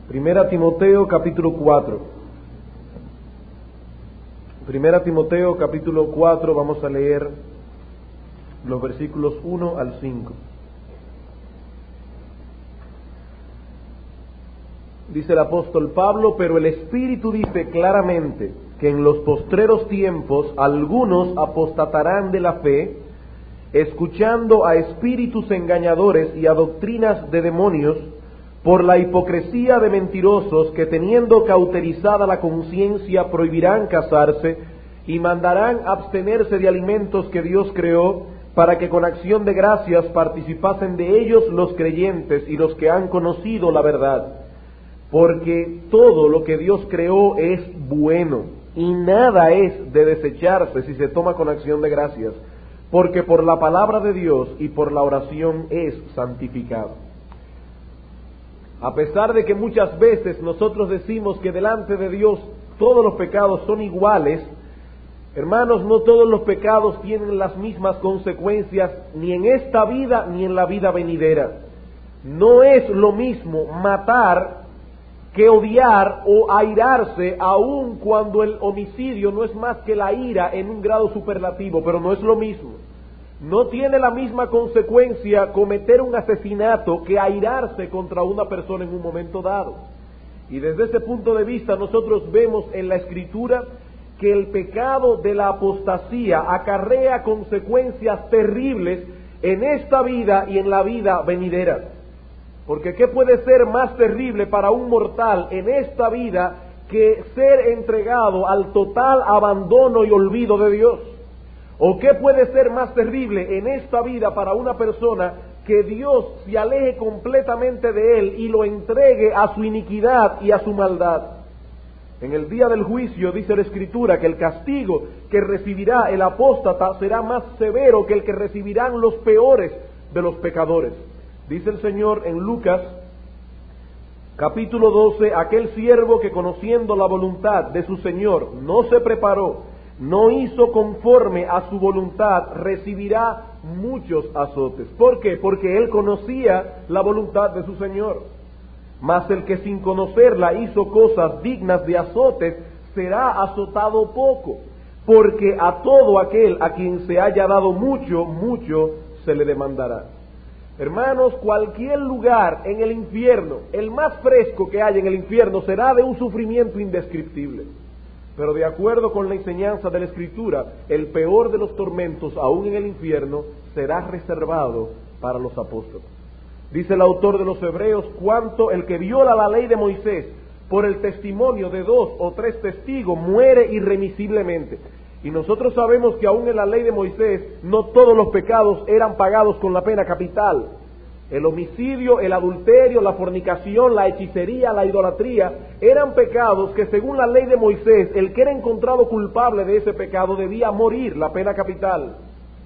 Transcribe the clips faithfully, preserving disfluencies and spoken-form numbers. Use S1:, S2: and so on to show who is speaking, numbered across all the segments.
S1: Primera Timoteo capítulo cuatro. Primera Timoteo capítulo cuatro, vamos a leer los versículos uno al cinco. Dice el apóstol Pablo: pero el Espíritu dice claramente que en los postreros tiempos algunos apostatarán de la fe, escuchando a espíritus engañadores y a doctrinas de demonios, por la hipocresía de mentirosos que, teniendo cauterizada la conciencia, prohibirán casarse y mandarán abstenerse de alimentos que Dios creó, para que con acción de gracias participasen de ellos los creyentes y los que han conocido la verdad. Porque todo lo que Dios creó es bueno, y nada es de desecharse si se toma con acción de gracias, porque por la palabra de Dios y por la oración es santificado. A pesar de que muchas veces nosotros decimos que delante de Dios todos los pecados son iguales, hermanos, no todos los pecados tienen las mismas consecuencias, ni en esta vida ni en la vida venidera. No es lo mismo matar que odiar o airarse, aun cuando el homicidio no es más que la ira en un grado superlativo, pero no es lo mismo. No tiene la misma consecuencia cometer un asesinato que airarse contra una persona en un momento dado. Y desde ese punto de vista nosotros vemos en la Escritura que el pecado de la apostasía acarrea consecuencias terribles en esta vida y en la vida venidera. Porque ¿qué puede ser más terrible para un mortal en esta vida que ser entregado al total abandono y olvido de Dios? ¿O qué puede ser más terrible en esta vida para una persona que Dios se aleje completamente de él y lo entregue a su iniquidad y a su maldad? En el día del juicio dice la Escritura que el castigo que recibirá el apóstata será más severo que el que recibirán los peores de los pecadores. Dice el Señor en Lucas capítulo doce: aquel siervo que, conociendo la voluntad de su Señor, no se preparó, no hizo conforme a su voluntad, recibirá muchos azotes. ¿Por qué? Porque él conocía la voluntad de su Señor. Mas el que sin conocerla hizo cosas dignas de azotes, será azotado poco. Porque a todo aquel a quien se haya dado mucho, mucho se le demandará. Hermanos, cualquier lugar en el infierno, el más fresco que haya en el infierno, será de un sufrimiento indescriptible. Pero de acuerdo con la enseñanza de la Escritura, el peor de los tormentos, aún en el infierno, será reservado para los apóstoles. Dice el autor de los Hebreos: cuanto el que viola la ley de Moisés por el testimonio de dos o tres testigos muere irremisiblemente. Y nosotros sabemos que aún en la ley de Moisés no todos los pecados eran pagados con la pena capital. El homicidio, el adulterio, la fornicación, la hechicería, la idolatría, eran pecados que según la ley de Moisés, el que era encontrado culpable de ese pecado debía morir, la pena capital.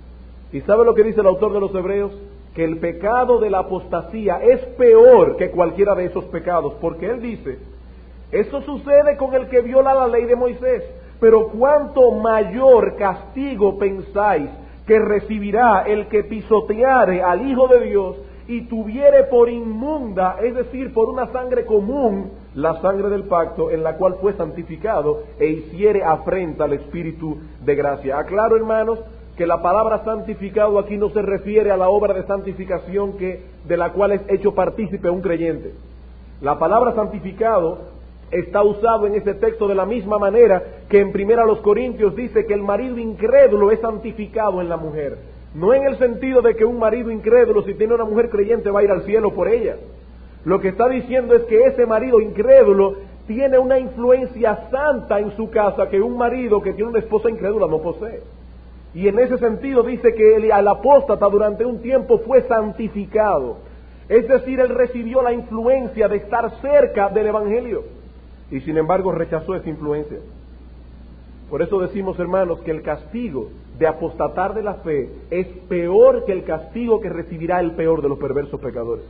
S1: ¿Y sabe lo que dice el autor de los Hebreos? Que el pecado de la apostasía es peor que cualquiera de esos pecados, porque él dice: eso sucede con el que viola la ley de Moisés, pero cuánto mayor castigo pensáis que recibirá el que pisoteare al Hijo de Dios y tuviere por inmunda, es decir, por una sangre común, la sangre del pacto en la cual fue santificado, e hiciere afrenta al Espíritu de gracia. Aclaro, hermanos, que la palabra santificado aquí no se refiere a la obra de santificación que, de la cual es hecho partícipe un creyente. La palabra santificado está usado en este texto de la misma manera que en Primera los Corintios dice que el marido incrédulo es santificado en la mujer. No en el sentido de que un marido incrédulo, si tiene una mujer creyente, va a ir al cielo por ella. Lo que está diciendo es que ese marido incrédulo tiene una influencia santa en su casa que un marido que tiene una esposa incrédula no posee. Y en ese sentido dice que el, el apóstata durante un tiempo fue santificado. Es decir, él recibió la influencia de estar cerca del Evangelio. Y sin embargo rechazó esa influencia. Por eso decimos, hermanos, que el castigo de apostatar de la fe es peor que el castigo que recibirá el peor de los perversos pecadores.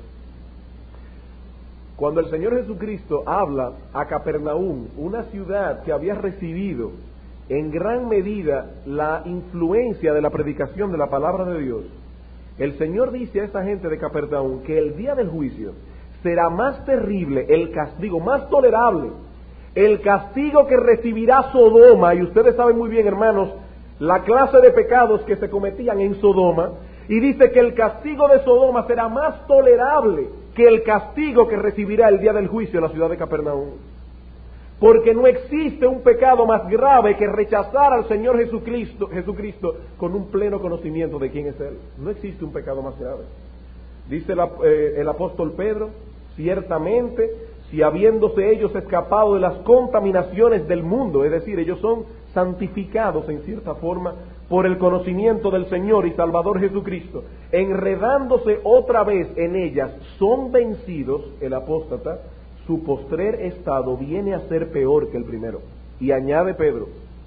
S1: Cuando el Señor Jesucristo habla a Capernaum, una ciudad que había recibido en gran medida la influencia de la predicación de la palabra de Dios, el Señor dice a esa gente de Capernaum que el día del juicio será más terrible el castigo, más tolerable, el castigo que recibirá Sodoma, y ustedes saben muy bien, hermanos, la clase de pecados que se cometían en Sodoma, y dice que el castigo de Sodoma será más tolerable que el castigo que recibirá el día del juicio en la ciudad de Capernaum. Porque no existe un pecado más grave que rechazar al Señor Jesucristo, Jesucristo con un pleno conocimiento de quién es Él. No existe un pecado más grave. Dice la, eh, el apóstol Pedro, ciertamente, si habiéndose ellos escapado de las contaminaciones del mundo, es decir, ellos son santificados en cierta forma por el conocimiento del Señor y Salvador Jesucristo, enredándose otra vez en ellas, son vencidos, el apóstata, su postrer estado viene a ser peor que el primero. Y añade Pedro,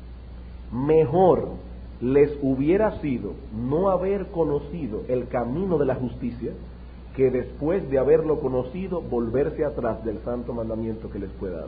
S1: mejor les hubiera sido no haber conocido el camino de la justicia, que después de haberlo conocido, volverse atrás del santo mandamiento que les fue dado.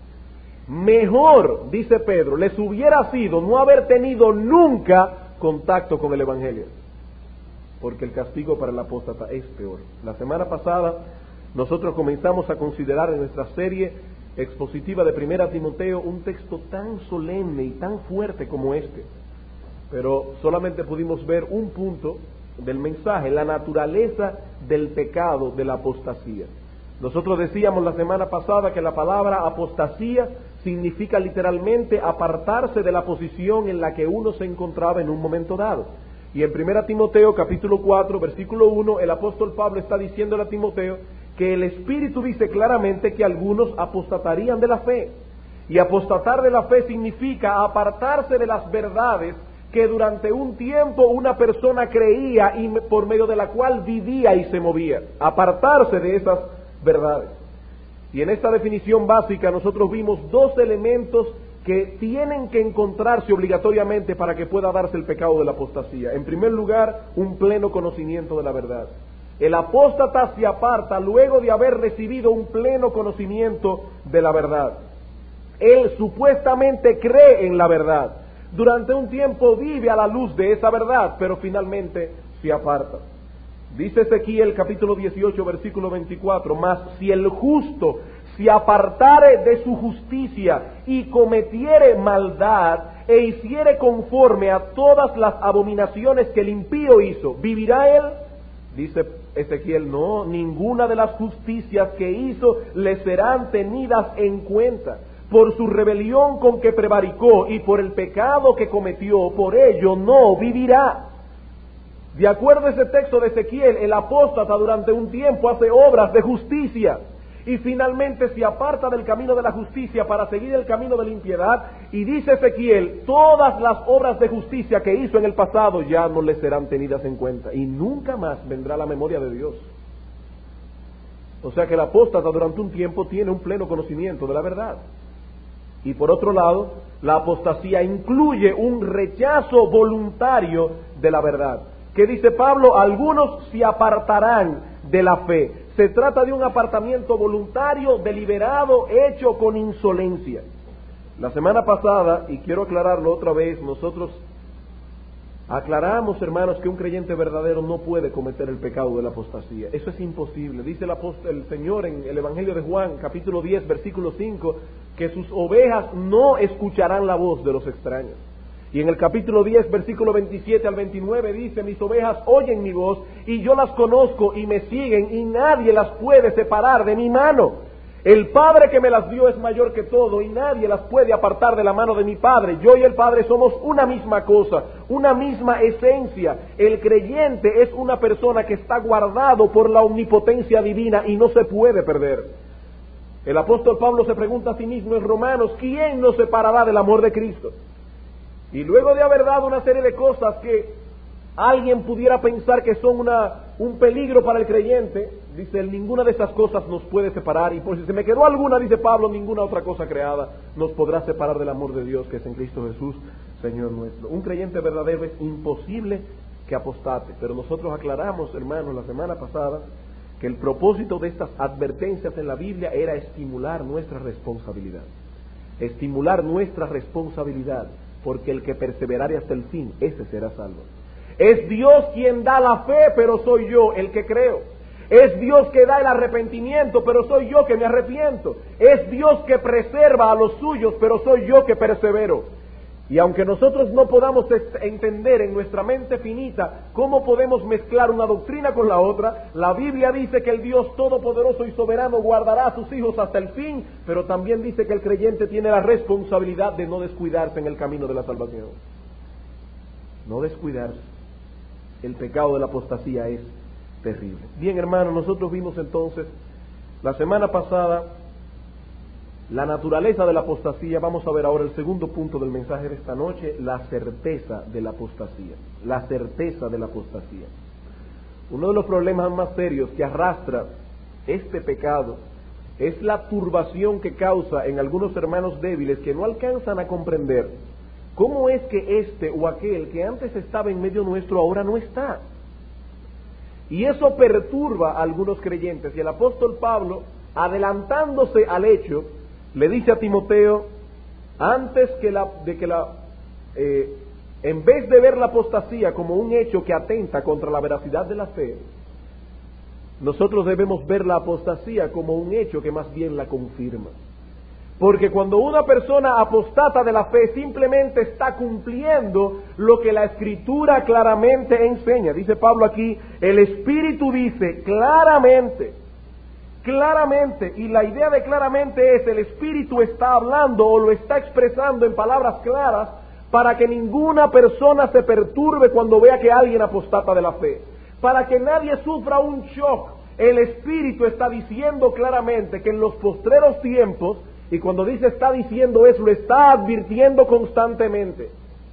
S1: Mejor, dice Pedro, les hubiera sido no haber tenido nunca contacto con el Evangelio, porque el castigo para el apóstata es peor. La semana pasada nosotros comenzamos a considerar en nuestra serie expositiva de Primera Timoteo un texto tan solemne y tan fuerte como este, pero solamente pudimos ver un punto del mensaje, la naturaleza del pecado de la apostasía. Nosotros decíamos la semana pasada que la palabra apostasía significa literalmente apartarse de la posición en la que uno se encontraba en un momento dado. Y en Primera Timoteo capítulo cuatro versículo uno el apóstol Pablo está diciéndole a Timoteo que el Espíritu dice claramente que algunos apostatarían de la fe. Y apostatar de la fe significa apartarse de las verdades que durante un tiempo una persona creía y por medio de la cual vivía y se movía. Apartarse de esas verdades. Y en esta definición básica nosotros vimos dos elementos que tienen que encontrarse obligatoriamente para que pueda darse el pecado de la apostasía. En primer lugar, un pleno conocimiento de la verdad. El apóstata se aparta luego de haber recibido un pleno conocimiento de la verdad. Él supuestamente cree en la verdad. Durante un tiempo vive a la luz de esa verdad, pero finalmente se aparta. Dice Ezequiel capítulo dieciocho versículo veinticuatro, mas si el justo se apartare de su justicia y cometiere maldad e hiciere conforme a todas las abominaciones que el impío hizo, ¿vivirá él? Dice Ezequiel, no, ninguna de las justicias que hizo le serán tenidas en cuenta. Por su rebelión con que prevaricó y por el pecado que cometió, por ello no vivirá. De acuerdo a ese texto de Ezequiel, el apóstata durante un tiempo hace obras de justicia y finalmente se aparta del camino de la justicia para seguir el camino de la impiedad, y dice Ezequiel, todas las obras de justicia que hizo en el pasado ya no le serán tenidas en cuenta y nunca más vendrá a la memoria de Dios. O sea que el apóstata durante un tiempo tiene un pleno conocimiento de la verdad. Y por otro lado, la apostasía incluye un rechazo voluntario de la verdad. ¿Qué dice Pablo? Algunos se apartarán de la fe. Se trata de un apartamiento voluntario, deliberado, hecho con insolencia. La semana pasada, y quiero aclararlo otra vez, nosotros aclaramos, hermanos, que un creyente verdadero no puede cometer el pecado de la apostasía. Eso es imposible. Dice el, apóstol, el Señor en el Evangelio de Juan, capítulo diez, versículo cinco, que sus ovejas no escucharán la voz de los extraños. Y en el capítulo diez, versículo veintisiete al veintinueve dice, mis ovejas oyen mi voz y yo las conozco y me siguen y nadie las puede separar de mi mano. El Padre que me las dio es mayor que todo y nadie las puede apartar de la mano de mi Padre. Yo y el Padre somos una misma cosa, una misma esencia. El creyente es una persona que está guardado por la omnipotencia divina y no se puede perder. El apóstol Pablo se pregunta a sí mismo en Romanos, ¿quién nos separará del amor de Cristo? Y luego de haber dado una serie de cosas que alguien pudiera pensar que son una, un peligro para el creyente, dice, ninguna de esas cosas nos puede separar, y por si se me quedó alguna, dice Pablo, ninguna otra cosa creada nos podrá separar del amor de Dios que es en Cristo Jesús, Señor nuestro. Un creyente verdadero es imposible que apostate, pero nosotros aclaramos, hermanos, la semana pasada, que el propósito de estas advertencias en la Biblia era estimular nuestra responsabilidad, estimular nuestra responsabilidad, porque el que perseverare hasta el fin, ese será salvo. Es Dios quien da la fe, pero soy yo el que creo. Es Dios que da el arrepentimiento, pero soy yo que me arrepiento. Es Dios que preserva a los suyos, pero soy yo que persevero. Y aunque nosotros no podamos entender en nuestra mente finita cómo podemos mezclar una doctrina con la otra, la Biblia dice que el Dios todopoderoso y soberano guardará a sus hijos hasta el fin, pero también dice que el creyente tiene la responsabilidad de no descuidarse en el camino de la salvación. No descuidarse. El pecado de la apostasía es terrible. Bien, hermanos, nosotros vimos entonces la semana pasada la naturaleza de la apostasía. Vamos a ver ahora el segundo punto del mensaje de esta noche, la certeza de la apostasía. La certeza de la apostasía. Uno de los problemas más serios que arrastra este pecado es la turbación que causa en algunos hermanos débiles que no alcanzan a comprender cómo es que este o aquel que antes estaba en medio nuestro ahora no está. Y eso perturba a algunos creyentes. Y el apóstol Pablo, adelantándose al hecho, le dice a Timoteo, antes que la, de que la, eh, en vez de ver la apostasía como un hecho que atenta contra la veracidad de la fe, nosotros debemos ver la apostasía como un hecho que más bien la confirma. Porque cuando una persona apostata de la fe, simplemente está cumpliendo lo que la Escritura claramente enseña. Dice Pablo aquí, el Espíritu dice claramente, claramente, y la idea de claramente es, el Espíritu está hablando o lo está expresando en palabras claras para que ninguna persona se perturbe cuando vea que alguien apostata de la fe. Para que nadie sufra un shock, el Espíritu está diciendo claramente que en los postreros tiempos, y cuando dice está diciendo eso, lo está advirtiendo constantemente.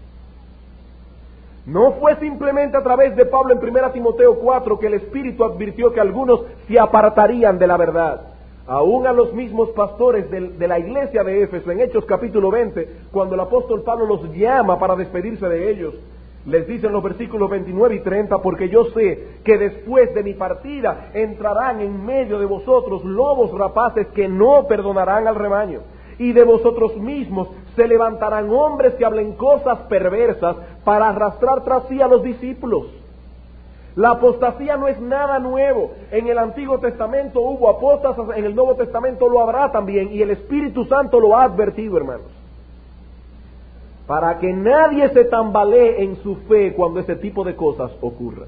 S1: No fue simplemente a través de Pablo en primera Timoteo cuatro que el Espíritu advirtió que algunos se apartarían de la verdad. Aún a los mismos pastores de, de la iglesia de Éfeso, en Hechos capítulo veinte, cuando el apóstol Pablo los llama para despedirse de ellos, les dice en los versículos veintinueve y treinta, porque yo sé que después de mi partida entrarán en medio de vosotros lobos rapaces que no perdonarán al rebaño, y de vosotros mismos se levantarán hombres que hablen cosas perversas para arrastrar tras sí a los discípulos. La apostasía no es nada nuevo. En el Antiguo Testamento hubo apóstatas, en el Nuevo Testamento lo habrá también, y el Espíritu Santo lo ha advertido, hermanos. Para que nadie se tambalee en su fe cuando ese tipo de cosas ocurran.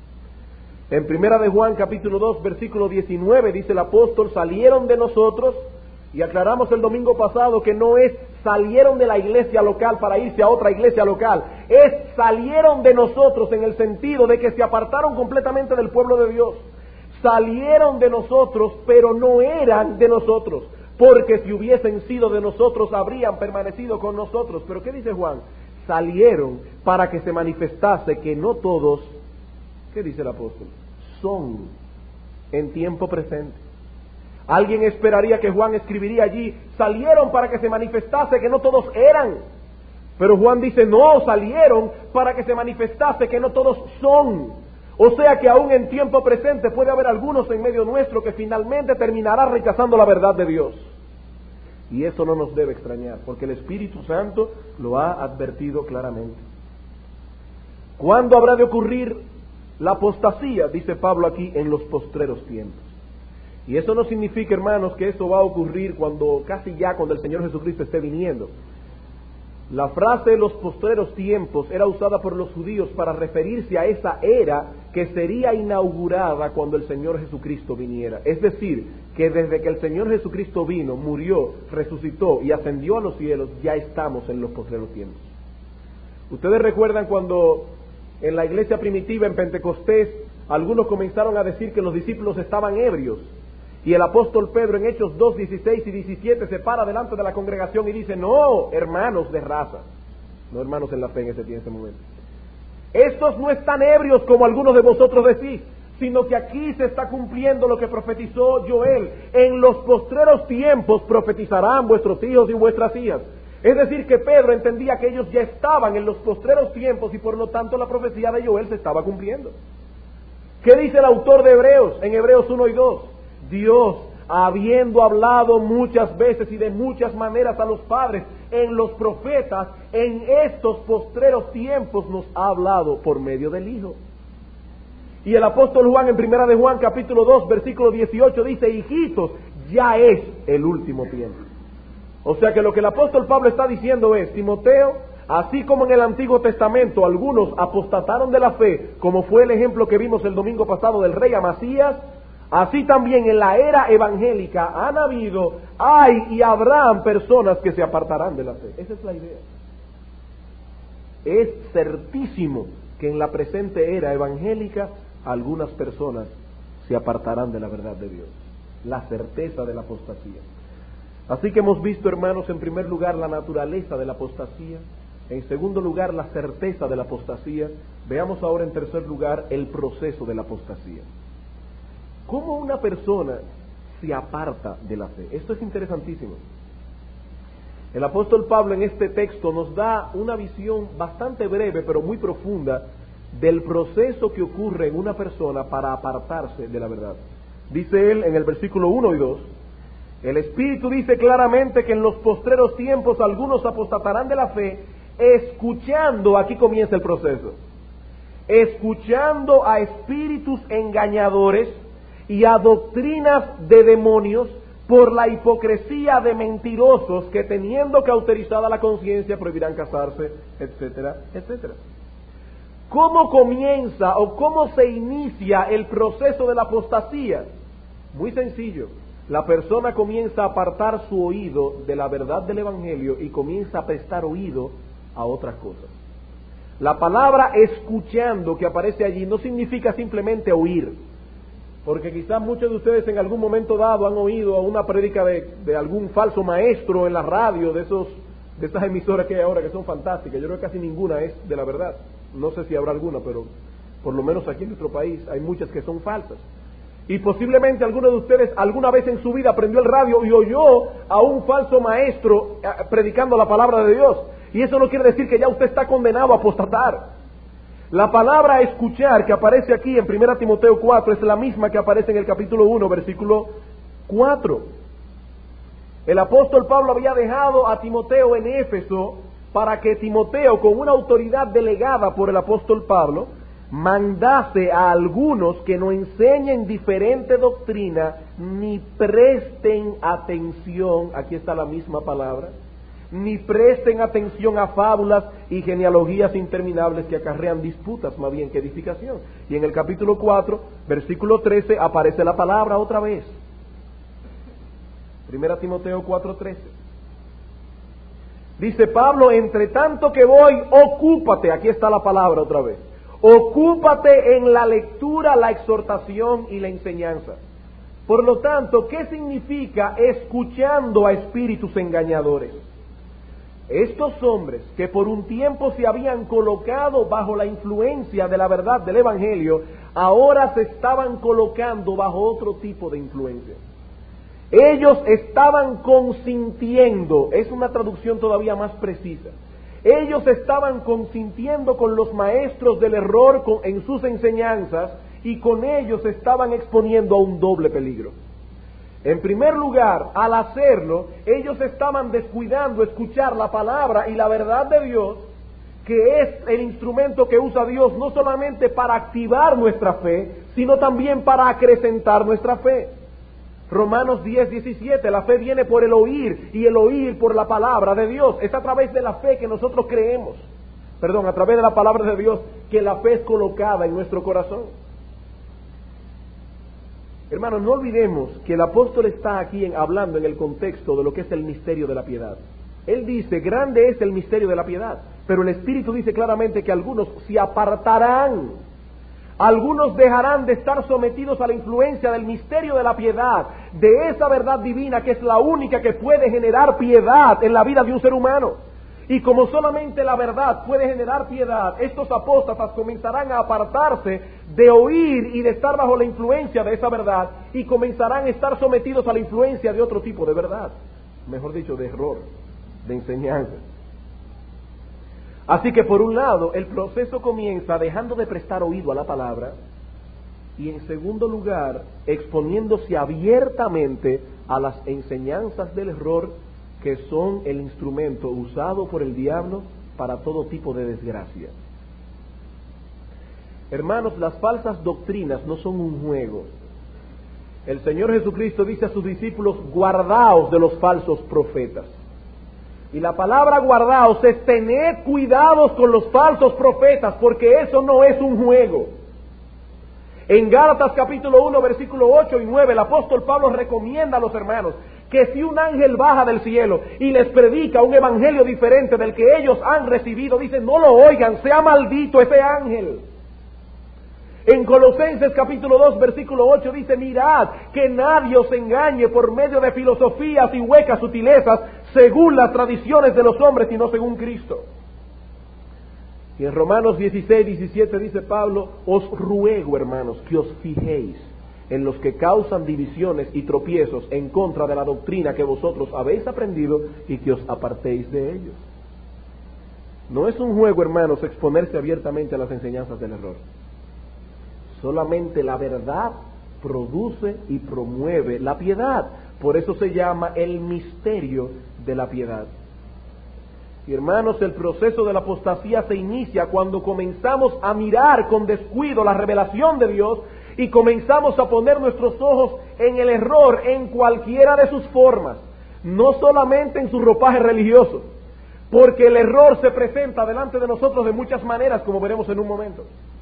S1: En primera de Juan capítulo dos versículo diecinueve dice el apóstol, salieron de nosotros, y aclaramos el domingo pasado que no es salieron de la iglesia local para irse a otra iglesia local, es salieron de nosotros en el sentido de que se apartaron completamente del pueblo de Dios. Salieron de nosotros, pero no eran de nosotros. Porque si hubiesen sido de nosotros, habrían permanecido con nosotros. Pero ¿qué dice Juan? Salieron para que se manifestase que no todos, ¿qué dice el apóstol? Son en tiempo presente. Alguien esperaría que Juan escribiría allí, salieron para que se manifestase que no todos eran. Pero Juan dice, no, salieron para que se manifestase que no todos son. O sea que aún en tiempo presente puede haber algunos en medio nuestro que finalmente terminará rechazando la verdad de Dios. Y eso no nos debe extrañar, porque el Espíritu Santo lo ha advertido claramente. ¿Cuándo habrá de ocurrir la apostasía? Dice Pablo aquí, en los postreros tiempos. Y eso no significa, hermanos, que eso va a ocurrir cuando casi ya cuando el Señor Jesucristo esté viniendo. La frase los postreros tiempos era usada por los judíos para referirse a esa era que sería inaugurada cuando el Señor Jesucristo viniera. Es decir, que desde que el Señor Jesucristo vino, murió, resucitó y ascendió a los cielos, ya estamos en los postreros tiempos. Ustedes recuerdan cuando en la iglesia primitiva, en Pentecostés, algunos comenzaron a decir que los discípulos estaban ebrios. Y el apóstol Pedro en Hechos dos, dieciséis y diecisiete se para delante de la congregación y dice, no, hermanos de raza, no hermanos en la fe en ese, en ese momento, estos no están ebrios como algunos de vosotros decís, sino que aquí se está cumpliendo lo que profetizó Joel, en los postreros tiempos profetizarán vuestros hijos y vuestras hijas. Es decir que Pedro entendía que ellos ya estaban en los postreros tiempos y por lo tanto la profecía de Joel se estaba cumpliendo. ¿Qué dice el autor de Hebreos en Hebreos uno y dos? Dios, habiendo hablado muchas veces y de muchas maneras a los padres en los profetas, en estos postreros tiempos nos ha hablado por medio del Hijo. Y el apóstol Juan en primera de Juan capítulo dos versículo dieciocho dice, hijitos, ya es el último tiempo. O sea que lo que el apóstol Pablo está diciendo es, Timoteo, así como en el Antiguo Testamento algunos apostataron de la fe, como fue el ejemplo que vimos el domingo pasado del rey Amasías, así también en la era evangélica han habido, hay y habrán personas que se apartarán de la fe. Esa es la idea. Es certísimo que en la presente era evangélica algunas personas se apartarán de la verdad de Dios. La certeza de la apostasía. Así que hemos visto, hermanos, en primer lugar la naturaleza de la apostasía, en segundo lugar la certeza de la apostasía. Veamos ahora en tercer lugar el proceso de la apostasía. ¿Cómo una persona se aparta de la fe? Esto es interesantísimo. El apóstol Pablo en este texto nos da una visión bastante breve pero muy profunda del proceso que ocurre en una persona para apartarse de la verdad. Dice él en el versículo uno y dos, el Espíritu dice claramente que en los postreros tiempos algunos apostatarán de la fe, escuchando, aquí comienza el proceso, escuchando a espíritus engañadores y a doctrinas de demonios por la hipocresía de mentirosos que teniendo cauterizada la conciencia prohibirán casarse, etcétera, etcétera. ¿Cómo comienza o cómo se inicia el proceso de la apostasía? Muy sencillo. La persona comienza a apartar su oído de la verdad del Evangelio y comienza a prestar oído a otras cosas. La palabra escuchando que aparece allí no significa simplemente oír, porque quizás muchos de ustedes en algún momento dado han oído una prédica de, de algún falso maestro en la radio, de esos de esas emisoras que hay ahora que son fantásticas. Yo creo que casi ninguna es de la verdad. No sé si habrá alguna, pero por lo menos aquí en nuestro país hay muchas que son falsas. Y posiblemente alguno de ustedes alguna vez en su vida prendió el radio y oyó a un falso maestro eh, predicando la palabra de Dios. Y eso no quiere decir que ya usted está condenado a apostatar. La palabra escuchar que aparece aquí en primera Timoteo cuatro es la misma que aparece en el capítulo uno, versículo cuatro. El apóstol Pablo había dejado a Timoteo en Éfeso para que Timoteo, con una autoridad delegada por el apóstol Pablo, mandase a algunos que no enseñen diferente doctrina, ni presten atención, aquí está la misma palabra, ni presten atención a fábulas y genealogías interminables que acarrean disputas más bien que edificación. Y en el capítulo cuatro, versículo trece, aparece la palabra otra vez. Primera Timoteo cuatro trece. Dice Pablo, entre tanto que voy, ocúpate, aquí está la palabra otra vez, ocúpate en la lectura, la exhortación y la enseñanza. Por lo tanto, ¿qué significa escuchando a espíritus engañadores? Estos hombres que por un tiempo se habían colocado bajo la influencia de la verdad del Evangelio, ahora se estaban colocando bajo otro tipo de influencia. Ellos estaban consintiendo, es una traducción todavía más precisa, ellos estaban consintiendo con los maestros del error con, en sus enseñanzas, y con ellos estaban exponiendo a un doble peligro. En primer lugar, al hacerlo, ellos estaban descuidando escuchar la palabra y la verdad de Dios, que es el instrumento que usa Dios no solamente para activar nuestra fe, sino también para acrecentar nuestra fe. Romanos diez, diecisiete, la fe viene por el oír y el oír por la palabra de Dios. Es a través de la fe que nosotros creemos, perdón, a través de la palabra de Dios que la fe es colocada en nuestro corazón. Hermanos, no olvidemos que el apóstol está aquí en, hablando en el contexto de lo que es el misterio de la piedad. Él dice, grande es el misterio de la piedad, pero el Espíritu dice claramente que algunos se apartarán. Algunos dejarán de estar sometidos a la influencia del misterio de la piedad, de esa verdad divina que es la única que puede generar piedad en la vida de un ser humano. Y como solamente la verdad puede generar piedad, estos apóstatas comenzarán a apartarse de oír y de estar bajo la influencia de esa verdad, y comenzarán a estar sometidos a la influencia de otro tipo de verdad, mejor dicho, de error, de enseñanza. Así que por un lado, el proceso comienza dejando de prestar oído a la palabra, y en segundo lugar, exponiéndose abiertamente a las enseñanzas del error, que son el instrumento usado por el diablo para todo tipo de desgracia. Hermanos, las falsas doctrinas no son un juego. El Señor Jesucristo dice a sus discípulos, guardaos de los falsos profetas. Y la palabra guardaos es tened cuidados con los falsos profetas, porque eso no es un juego. En Gálatas capítulo uno, versículo ocho y nueve, el apóstol Pablo recomienda a los hermanos que si un ángel baja del cielo y les predica un evangelio diferente del que ellos han recibido, dicen, no lo oigan, sea maldito ese ángel. En Colosenses capítulo dos, versículo ocho dice, mirad que nadie os engañe por medio de filosofías y huecas sutilezas, según las tradiciones de los hombres, sino según Cristo. Y en Romanos dieciséis, diecisiete dice Pablo, os ruego, hermanos, que os fijéis en los que causan divisiones y tropiezos en contra de la doctrina que vosotros habéis aprendido y que os apartéis de ellos. No es un juego, hermanos, exponerse abiertamente a las enseñanzas del error. Solamente la verdad produce y promueve la piedad. Por eso se llama el misterio de la piedad. Y hermanos, el proceso de la apostasía se inicia cuando comenzamos a mirar con descuido la revelación de Dios y comenzamos a poner nuestros ojos en el error en cualquiera de sus formas, no solamente en su ropaje religioso, porque el error se presenta delante de nosotros de muchas maneras, como veremos en un momento.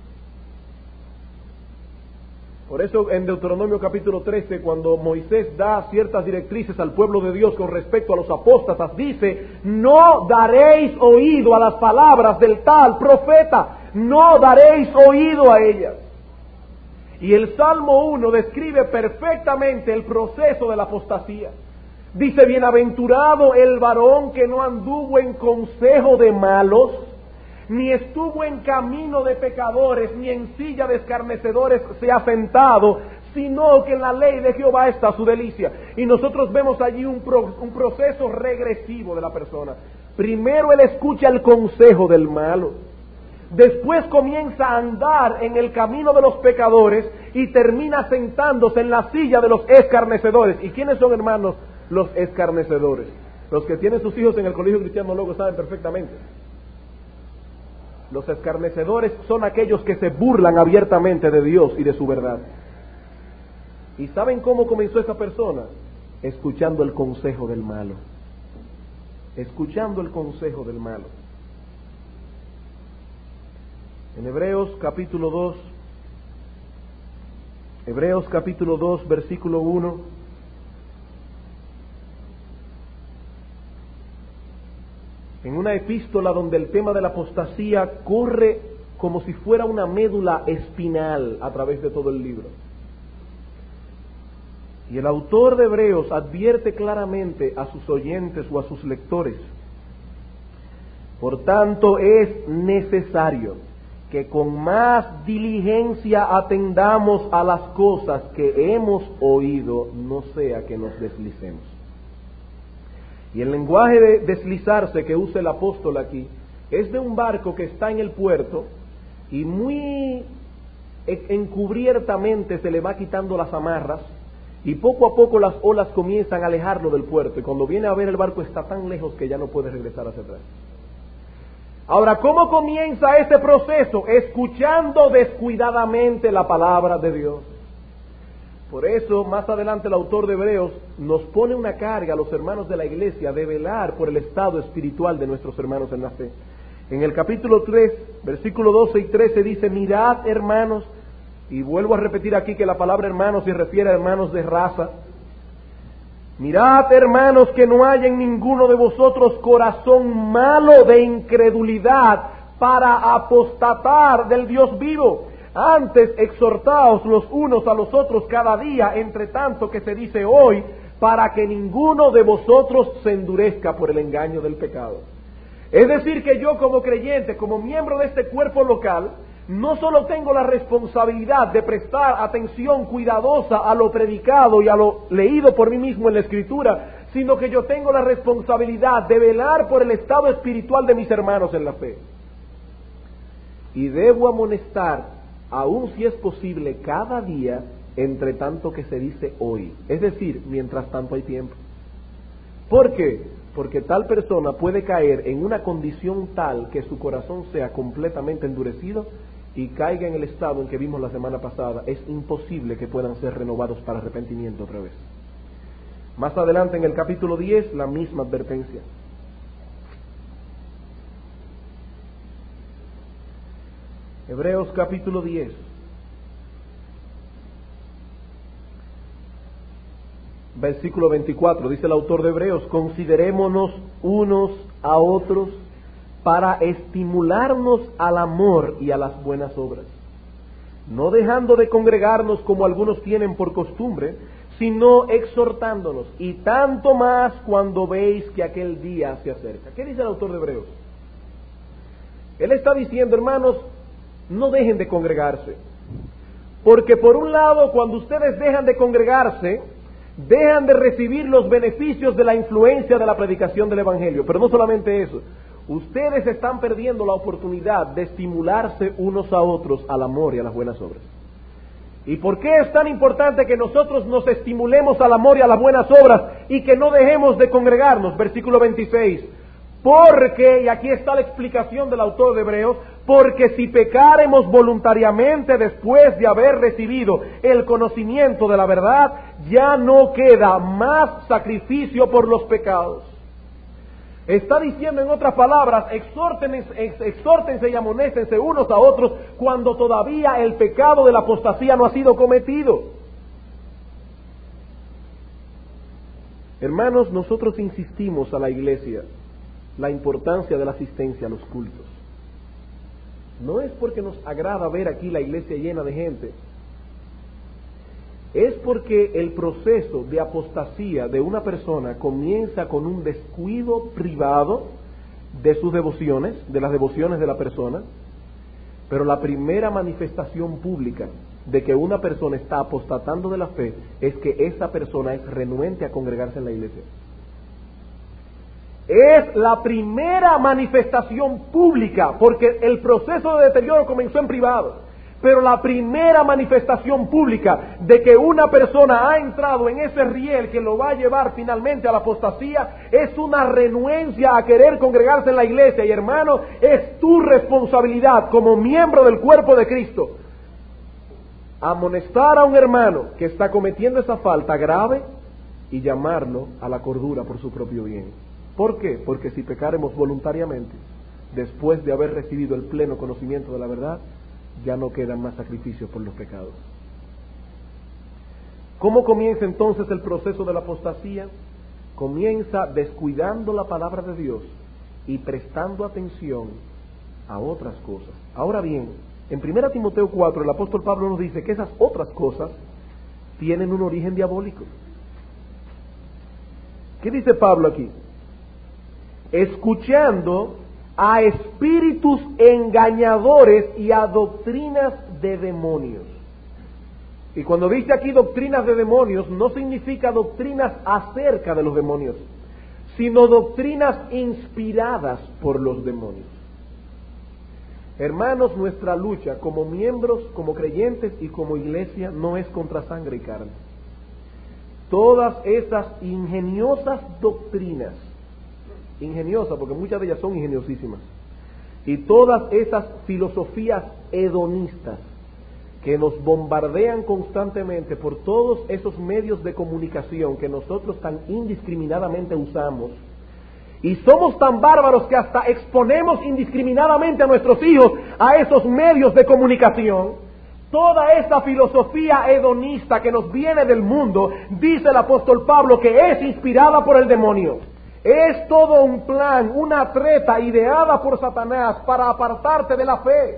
S1: Por eso en Deuteronomio capítulo trece, cuando Moisés da ciertas directrices al pueblo de Dios con respecto a los apóstatas, dice, no daréis oído a las palabras del tal profeta, no daréis oído a ellas. Y el Salmo uno describe perfectamente el proceso de la apostasía. Dice, bienaventurado el varón que no anduvo en consejo de malos, ni estuvo en camino de pecadores, ni en silla de escarnecedores se ha sentado, sino que en la ley de Jehová está su delicia. Y nosotros vemos allí un, pro, un proceso regresivo de la persona. Primero él escucha el consejo del malo, después comienza a andar en el camino de los pecadores y termina sentándose en la silla de los escarnecedores. ¿Y quiénes son, hermanos, los escarnecedores? Los que tienen sus hijos en el colegio cristiano luego saben perfectamente. Los escarnecedores son aquellos que se burlan abiertamente de Dios y de su verdad. ¿Y saben cómo comenzó esa persona? Escuchando el consejo del malo. Escuchando el consejo del malo. En Hebreos capítulo dos, Hebreos capítulo dos, versículo uno, en una epístola donde el tema de la apostasía corre como si fuera una médula espinal a través de todo el libro. Y el autor de Hebreos advierte claramente a sus oyentes o a sus lectores, por tanto es necesario que con más diligencia atendamos a las cosas que hemos oído, no sea que nos deslicemos. Y el lenguaje de deslizarse que usa el apóstol aquí es de un barco que está en el puerto y muy encubiertamente se le va quitando las amarras y poco a poco las olas comienzan a alejarlo del puerto y cuando viene a ver el barco está tan lejos que ya no puede regresar hacia atrás. Ahora, ¿cómo comienza ese proceso? Escuchando descuidadamente la palabra de Dios. Por eso, más adelante el autor de Hebreos nos pone una carga a los hermanos de la iglesia de velar por el estado espiritual de nuestros hermanos en la fe. En el capítulo tres, versículo doce y trece dice, mirad hermanos, y vuelvo a repetir aquí que la palabra hermanos se refiere a hermanos de raza. Mirad hermanos que no haya en ninguno de vosotros corazón malo de incredulidad para apostatar del Dios vivo. Antes exhortaos los unos a los otros cada día, entre tanto que se dice hoy, para que ninguno de vosotros se endurezca por el engaño del pecado. Es decir, que yo como creyente, como miembro de este cuerpo local, no solo tengo la responsabilidad de prestar atención cuidadosa a lo predicado y a lo leído por mí mismo en la Escritura, sino que yo tengo la responsabilidad de velar por el estado espiritual de mis hermanos en la fe. Y debo amonestar, aun si es posible, cada día, entre tanto que se dice hoy. Es decir, mientras tanto hay tiempo. ¿Por qué? Porque tal persona puede caer en una condición tal que su corazón sea completamente endurecido y caiga en el estado en que vimos la semana pasada, es imposible que puedan ser renovados para arrepentimiento otra vez. Más adelante en el capítulo diez, la misma advertencia. Hebreos capítulo diez. Versículo veinticuatro, dice el autor de Hebreos: considerémonos unos a otros para estimularnos al amor y a las buenas obras, no dejando de congregarnos como algunos tienen por costumbre, sino exhortándonos, y tanto más cuando veis que aquel día se acerca. ¿Qué dice el autor de Hebreos? Él está diciendo, hermanos, no dejen de congregarse, porque por un lado, cuando ustedes dejan de congregarse, dejan de recibir los beneficios de la influencia de la predicación del Evangelio. Pero no solamente eso, ustedes están perdiendo la oportunidad de estimularse unos a otros al amor y a las buenas obras. ¿Y por qué es tan importante que nosotros nos estimulemos al amor y a las buenas obras y que no dejemos de congregarnos? Versículo veintiséis. Porque, y aquí está la explicación del autor de Hebreos, porque si pecaremos voluntariamente después de haber recibido el conocimiento de la verdad, ya no queda más sacrificio por los pecados. Está diciendo, en otras palabras, exhórtense, exhórtense y amonéstense unos a otros cuando todavía el pecado de la apostasía no ha sido cometido. Hermanos, nosotros insistimos a la iglesia la importancia de la asistencia a los cultos. No es porque nos agrada ver aquí la iglesia llena de gente, es porque el proceso de apostasía de una persona comienza con un descuido privado de sus devociones, de las devociones de la persona, pero la primera manifestación pública de que una persona está apostatando de la fe es que esa persona es renuente a congregarse en la iglesia. Es la primera manifestación pública, porque el proceso de deterioro comenzó en privado, pero la primera manifestación pública de que una persona ha entrado en ese riel que lo va a llevar finalmente a la apostasía es una renuencia a querer congregarse en la iglesia. Y hermano, es tu responsabilidad como miembro del cuerpo de Cristo amonestar a un hermano que está cometiendo esa falta grave y llamarlo a la cordura por su propio bien. ¿Por qué? Porque si pecaremos voluntariamente, después de haber recibido el pleno conocimiento de la verdad, ya no quedan más sacrificios por los pecados. ¿Cómo comienza entonces el proceso de la apostasía? Comienza descuidando la palabra de Dios y prestando atención a otras cosas. Ahora bien, en primera Timoteo cuatro, el apóstol Pablo nos dice que esas otras cosas tienen un origen diabólico. ¿Qué dice Pablo aquí? Escuchando a espíritus engañadores y a doctrinas de demonios. Y cuando dice aquí doctrinas de demonios, no significa doctrinas acerca de los demonios, sino doctrinas inspiradas por los demonios. Hermanos, nuestra lucha como miembros, como creyentes y como iglesia no es contra sangre y carne. Todas esas ingeniosas doctrinas, ingeniosas porque muchas de ellas son ingeniosísimas, y todas esas filosofías hedonistas que nos bombardean constantemente por todos esos medios de comunicación que nosotros tan indiscriminadamente usamos, y somos tan bárbaros que hasta exponemos indiscriminadamente a nuestros hijos a esos medios de comunicación. Toda esa filosofía hedonista que nos viene del mundo, dice el apóstol Pablo, que es inspirada por el demonio. Es todo un plan, una treta ideada por Satanás para apartarte de la fe.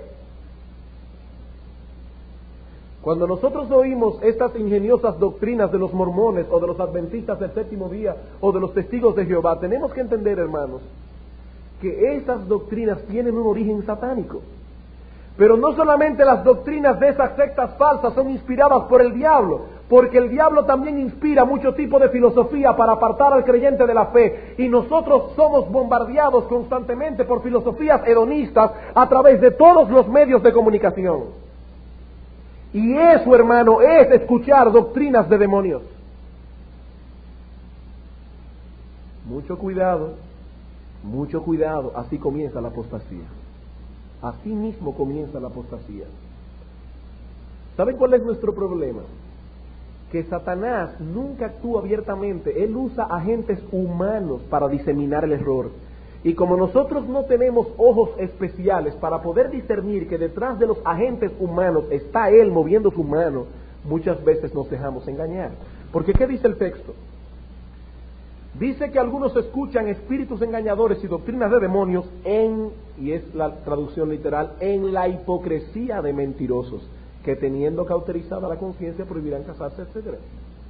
S1: Cuando nosotros oímos estas ingeniosas doctrinas de los mormones o de los adventistas del séptimo día o de los testigos de Jehová, tenemos que entender, hermanos, que esas doctrinas tienen un origen satánico. Pero no solamente las doctrinas de esas sectas falsas son inspiradas por el diablo, porque el diablo también inspira mucho tipo de filosofía para apartar al creyente de la fe, y nosotros somos bombardeados constantemente por filosofías hedonistas a través de todos los medios de comunicación. Y eso, hermano, es escuchar doctrinas de demonios. Mucho cuidado, mucho cuidado, así comienza la apostasía. así mismo comienza la apostasía. ¿Saben cuál es nuestro problema? Que Satanás nunca actúa abiertamente. Él usa agentes humanos para diseminar el error. Y como nosotros no tenemos ojos especiales para poder discernir que detrás de los agentes humanos está Él moviendo su mano, muchas veces nos dejamos engañar. Porque ¿qué dice el texto? Dice que algunos escuchan espíritus engañadores y doctrinas de demonios en, y es la traducción literal, en la hipocresía de mentirosos, que teniendo cauterizada la conciencia prohibirán casarse, etcétera.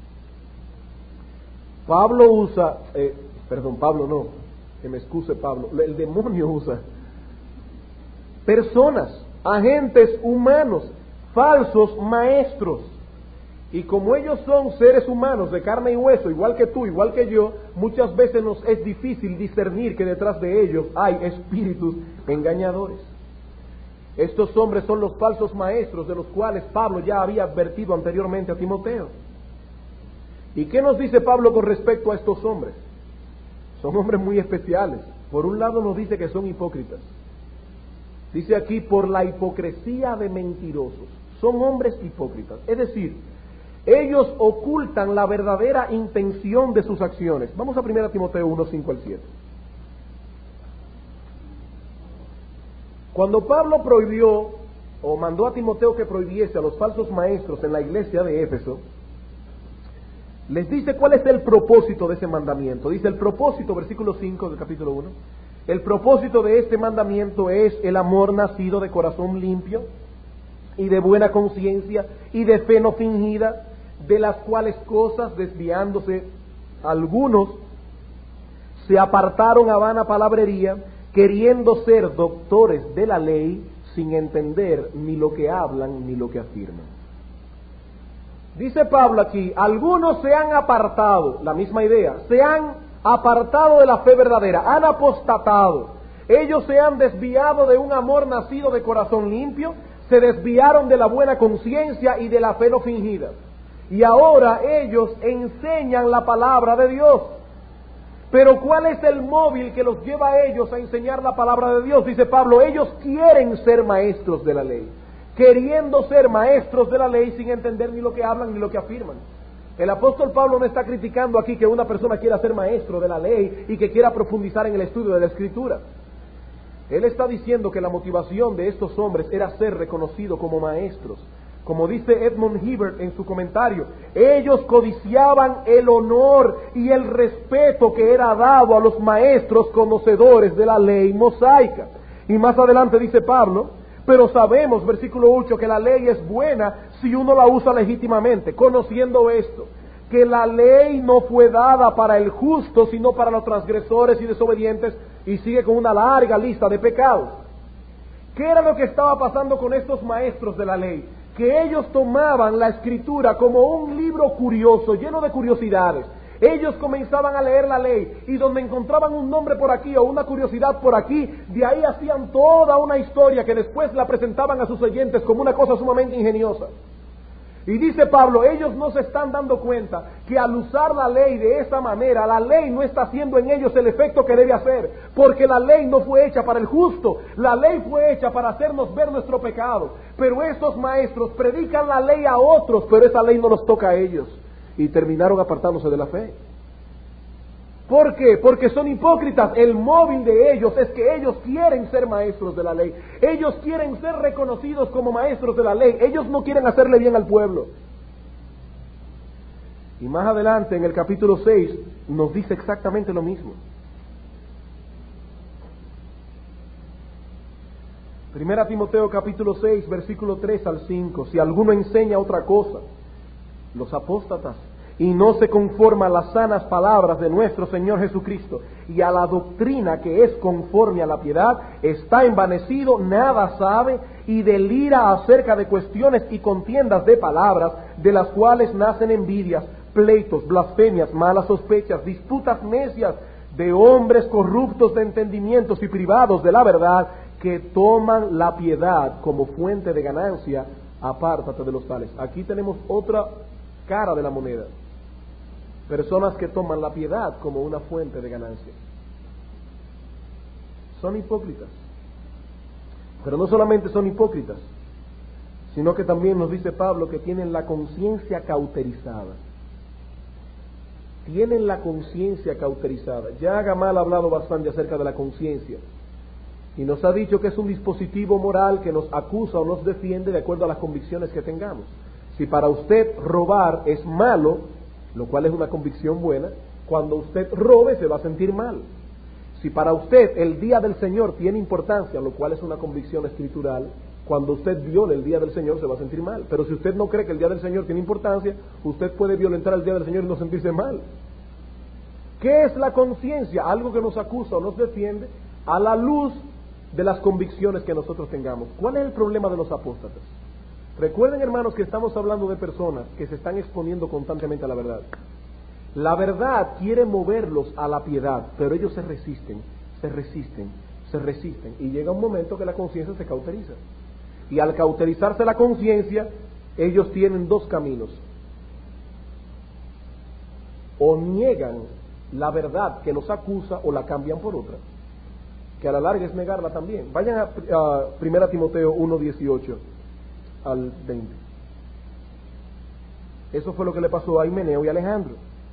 S1: Pablo usa, eh, perdón, Pablo no, que me excuse Pablo, el demonio usa personas, agentes humanos, falsos maestros. Y como ellos son seres humanos de carne y hueso, igual que tú, igual que yo, muchas veces nos es difícil discernir que detrás de ellos hay espíritus engañadores. Estos hombres son los falsos maestros de los cuales Pablo ya había advertido anteriormente a Timoteo. ¿Y qué nos dice Pablo con respecto a estos hombres? Son hombres muy especiales. Por un lado nos dice que son hipócritas. Dice aquí, por la hipocresía de mentirosos. Son hombres hipócritas. Es decir, ellos ocultan la verdadera intención de sus acciones. Vamos a primera Timoteo uno, cinco al siete. Cuando Pablo prohibió, o mandó a Timoteo que prohibiese a los falsos maestros en la iglesia de Éfeso, les dice cuál es el propósito de ese mandamiento. Dice el propósito, versículo cinco del capítulo uno, el propósito de este mandamiento es el amor nacido de corazón limpio y de buena conciencia y de fe no fingida, de las cuales cosas, desviándose algunos, se apartaron a vana palabrería, queriendo ser doctores de la ley, sin entender ni lo que hablan ni lo que afirman. Dice Pablo aquí, algunos se han apartado, la misma idea, se han apartado de la fe verdadera, han apostatado. Ellos se han desviado de un amor nacido de corazón limpio, se desviaron de la buena conciencia y de la fe no fingida. Y ahora ellos enseñan la palabra de Dios. Pero ¿cuál es el móvil que los lleva a ellos a enseñar la palabra de Dios? Dice Pablo, ellos quieren ser maestros de la ley, queriendo ser maestros de la ley sin entender ni lo que hablan ni lo que afirman. El apóstol Pablo no está criticando aquí que una persona quiera ser maestro de la ley y que quiera profundizar en el estudio de la Escritura. Él está diciendo que la motivación de estos hombres era ser reconocidos como maestros. Como dice Edmund Hibbert en su comentario, ellos codiciaban el honor y el respeto que era dado a los maestros conocedores de la ley mosaica. Y más adelante dice Pablo, pero sabemos, versículo ocho, que la ley es buena si uno la usa legítimamente, conociendo esto, que la ley no fue dada para el justo, sino para los transgresores y desobedientes, y sigue con una larga lista de pecados. ¿Qué era lo que estaba pasando con estos maestros de la ley? Que ellos tomaban la Escritura como un libro curioso, lleno de curiosidades. Ellos comenzaban a leer la ley y donde encontraban un nombre por aquí o una curiosidad por aquí, de ahí hacían toda una historia que después la presentaban a sus oyentes como una cosa sumamente ingeniosa. Y dice Pablo, ellos no se están dando cuenta que al usar la ley de esa manera, la ley no está haciendo en ellos el efecto que debe hacer, porque la ley no fue hecha para el justo, la ley fue hecha para hacernos ver nuestro pecado. Pero estos maestros predican la ley a otros, pero esa ley no los toca a ellos, y terminaron apartándose de la fe. ¿Por qué? Porque son hipócritas. El móvil de ellos es que ellos quieren ser maestros de la ley. Ellos quieren ser reconocidos como maestros de la ley. Ellos no quieren hacerle bien al pueblo. Y más adelante, en el capítulo seis, nos dice exactamente lo mismo. Primera Timoteo capítulo seis, versículo tres al cinco. Si alguno enseña otra cosa, los apóstatas, y no se conforma a las sanas palabras de nuestro Señor Jesucristo y a la doctrina que es conforme a la piedad, está envanecido, nada sabe y delira acerca de cuestiones y contiendas de palabras, de las cuales nacen envidias, pleitos, blasfemias, malas sospechas, disputas necias de hombres corruptos de entendimientos y privados de la verdad, que toman la piedad como fuente de ganancia. Apártate de los tales. Aquí tenemos otra cara de la moneda. Personas que toman la piedad como una fuente de ganancia. Son hipócritas. Pero no solamente son hipócritas, sino que también nos dice Pablo que tienen la conciencia cauterizada. Tienen la conciencia cauterizada. Ya Gamal ha hablado bastante acerca de la conciencia y nos ha dicho que es un dispositivo moral que nos acusa o nos defiende de acuerdo a las convicciones que tengamos. Si para usted robar es malo, lo cual es una convicción buena, cuando usted robe se va a sentir mal. Si para usted el día del Señor tiene importancia, lo cual es una convicción escritural, cuando usted viole el día del Señor se va a sentir mal. Pero si usted no cree que el día del Señor tiene importancia, usted puede violentar el día del Señor y no sentirse mal. ¿Qué es la conciencia? Algo que nos acusa o nos defiende a la luz de las convicciones que nosotros tengamos. ¿Cuál es el problema de los apóstatas? Recuerden, hermanos, que estamos hablando de personas que se están exponiendo constantemente a la verdad. La verdad quiere moverlos a la piedad, pero ellos se resisten, se resisten, se resisten, y llega un momento que la conciencia se cauteriza. Y al cauterizarse la conciencia, ellos tienen dos caminos. O niegan la verdad que los acusa o la cambian por otra, que a la larga es negarla también. Vayan a, a primera Timoteo uno, dieciocho al veinte. Eso fue lo que le pasó a Himeneo y Alejandro.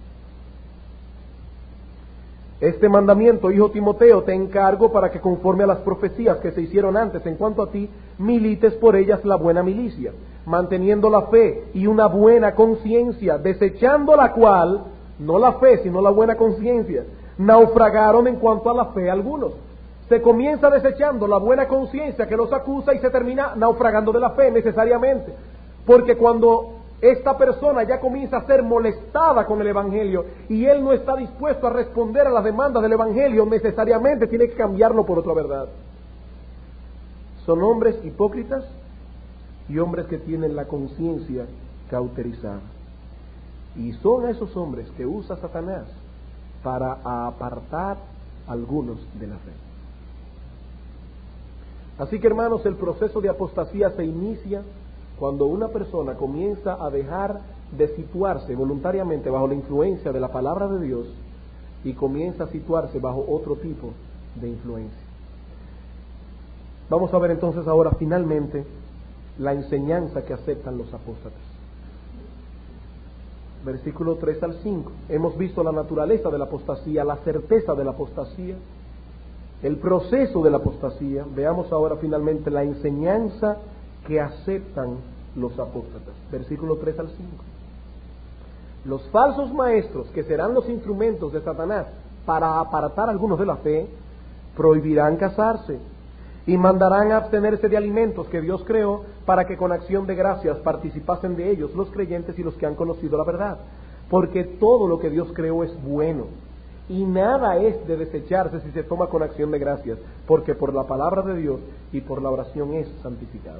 S1: Este mandamiento, hijo Timoteo, te encargo para que conforme a las profecías que se hicieron antes en cuanto a ti, milites por ellas la buena milicia, manteniendo la fe y una buena conciencia, desechando la cual, no la fe, sino la buena conciencia, naufragaron en cuanto a la fe algunos. Se comienza desechando la buena conciencia que los acusa y se termina naufragando de la fe necesariamente, porque cuando esta persona ya comienza a ser molestada con el Evangelio y él no está dispuesto a responder a las demandas del Evangelio, necesariamente tiene que cambiarlo por otra verdad. Son hombres hipócritas y hombres que tienen la conciencia cauterizada. Y son esos hombres que usa Satanás para apartar a algunos de la fe. Así que, hermanos, el proceso de apostasía se inicia cuando una persona comienza a dejar de situarse voluntariamente bajo la influencia de la palabra de Dios y comienza a situarse bajo otro tipo de influencia. Vamos a ver entonces ahora finalmente la enseñanza que aceptan los apóstatas. Versículo tres al cinco. Hemos visto la naturaleza de la apostasía, la certeza de la apostasía, el proceso de la apostasía. Veamos ahora finalmente la enseñanza que aceptan los apóstatas. Versículo tres al cinco. Los falsos maestros, que serán los instrumentos de Satanás para apartar a algunos de la fe, prohibirán casarse y mandarán a abstenerse de alimentos que Dios creó para que con acción de gracias participasen de ellos los creyentes y los que han conocido la verdad. Porque todo lo que Dios creó es bueno y nada es de desecharse si se toma con acción de gracias, porque por la palabra de Dios y por la oración es santificado.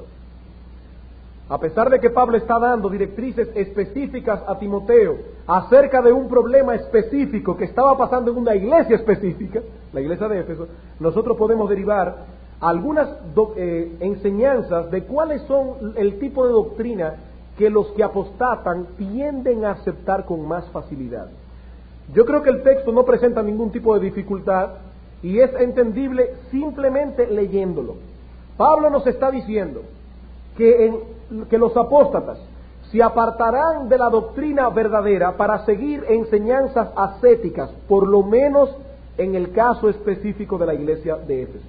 S1: A pesar de que Pablo está dando directrices específicas a Timoteo acerca de un problema específico que estaba pasando en una iglesia específica, la iglesia de Éfeso, nosotros podemos derivar algunas do, eh, enseñanzas de cuáles son el tipo de doctrina que los que apostatan tienden a aceptar con más facilidad. Yo creo que el texto no presenta ningún tipo de dificultad y es entendible simplemente leyéndolo. Pablo nos está diciendo que, en, que los apóstatas se apartarán de la doctrina verdadera para seguir enseñanzas ascéticas, por lo menos en el caso específico de la iglesia de Éfeso.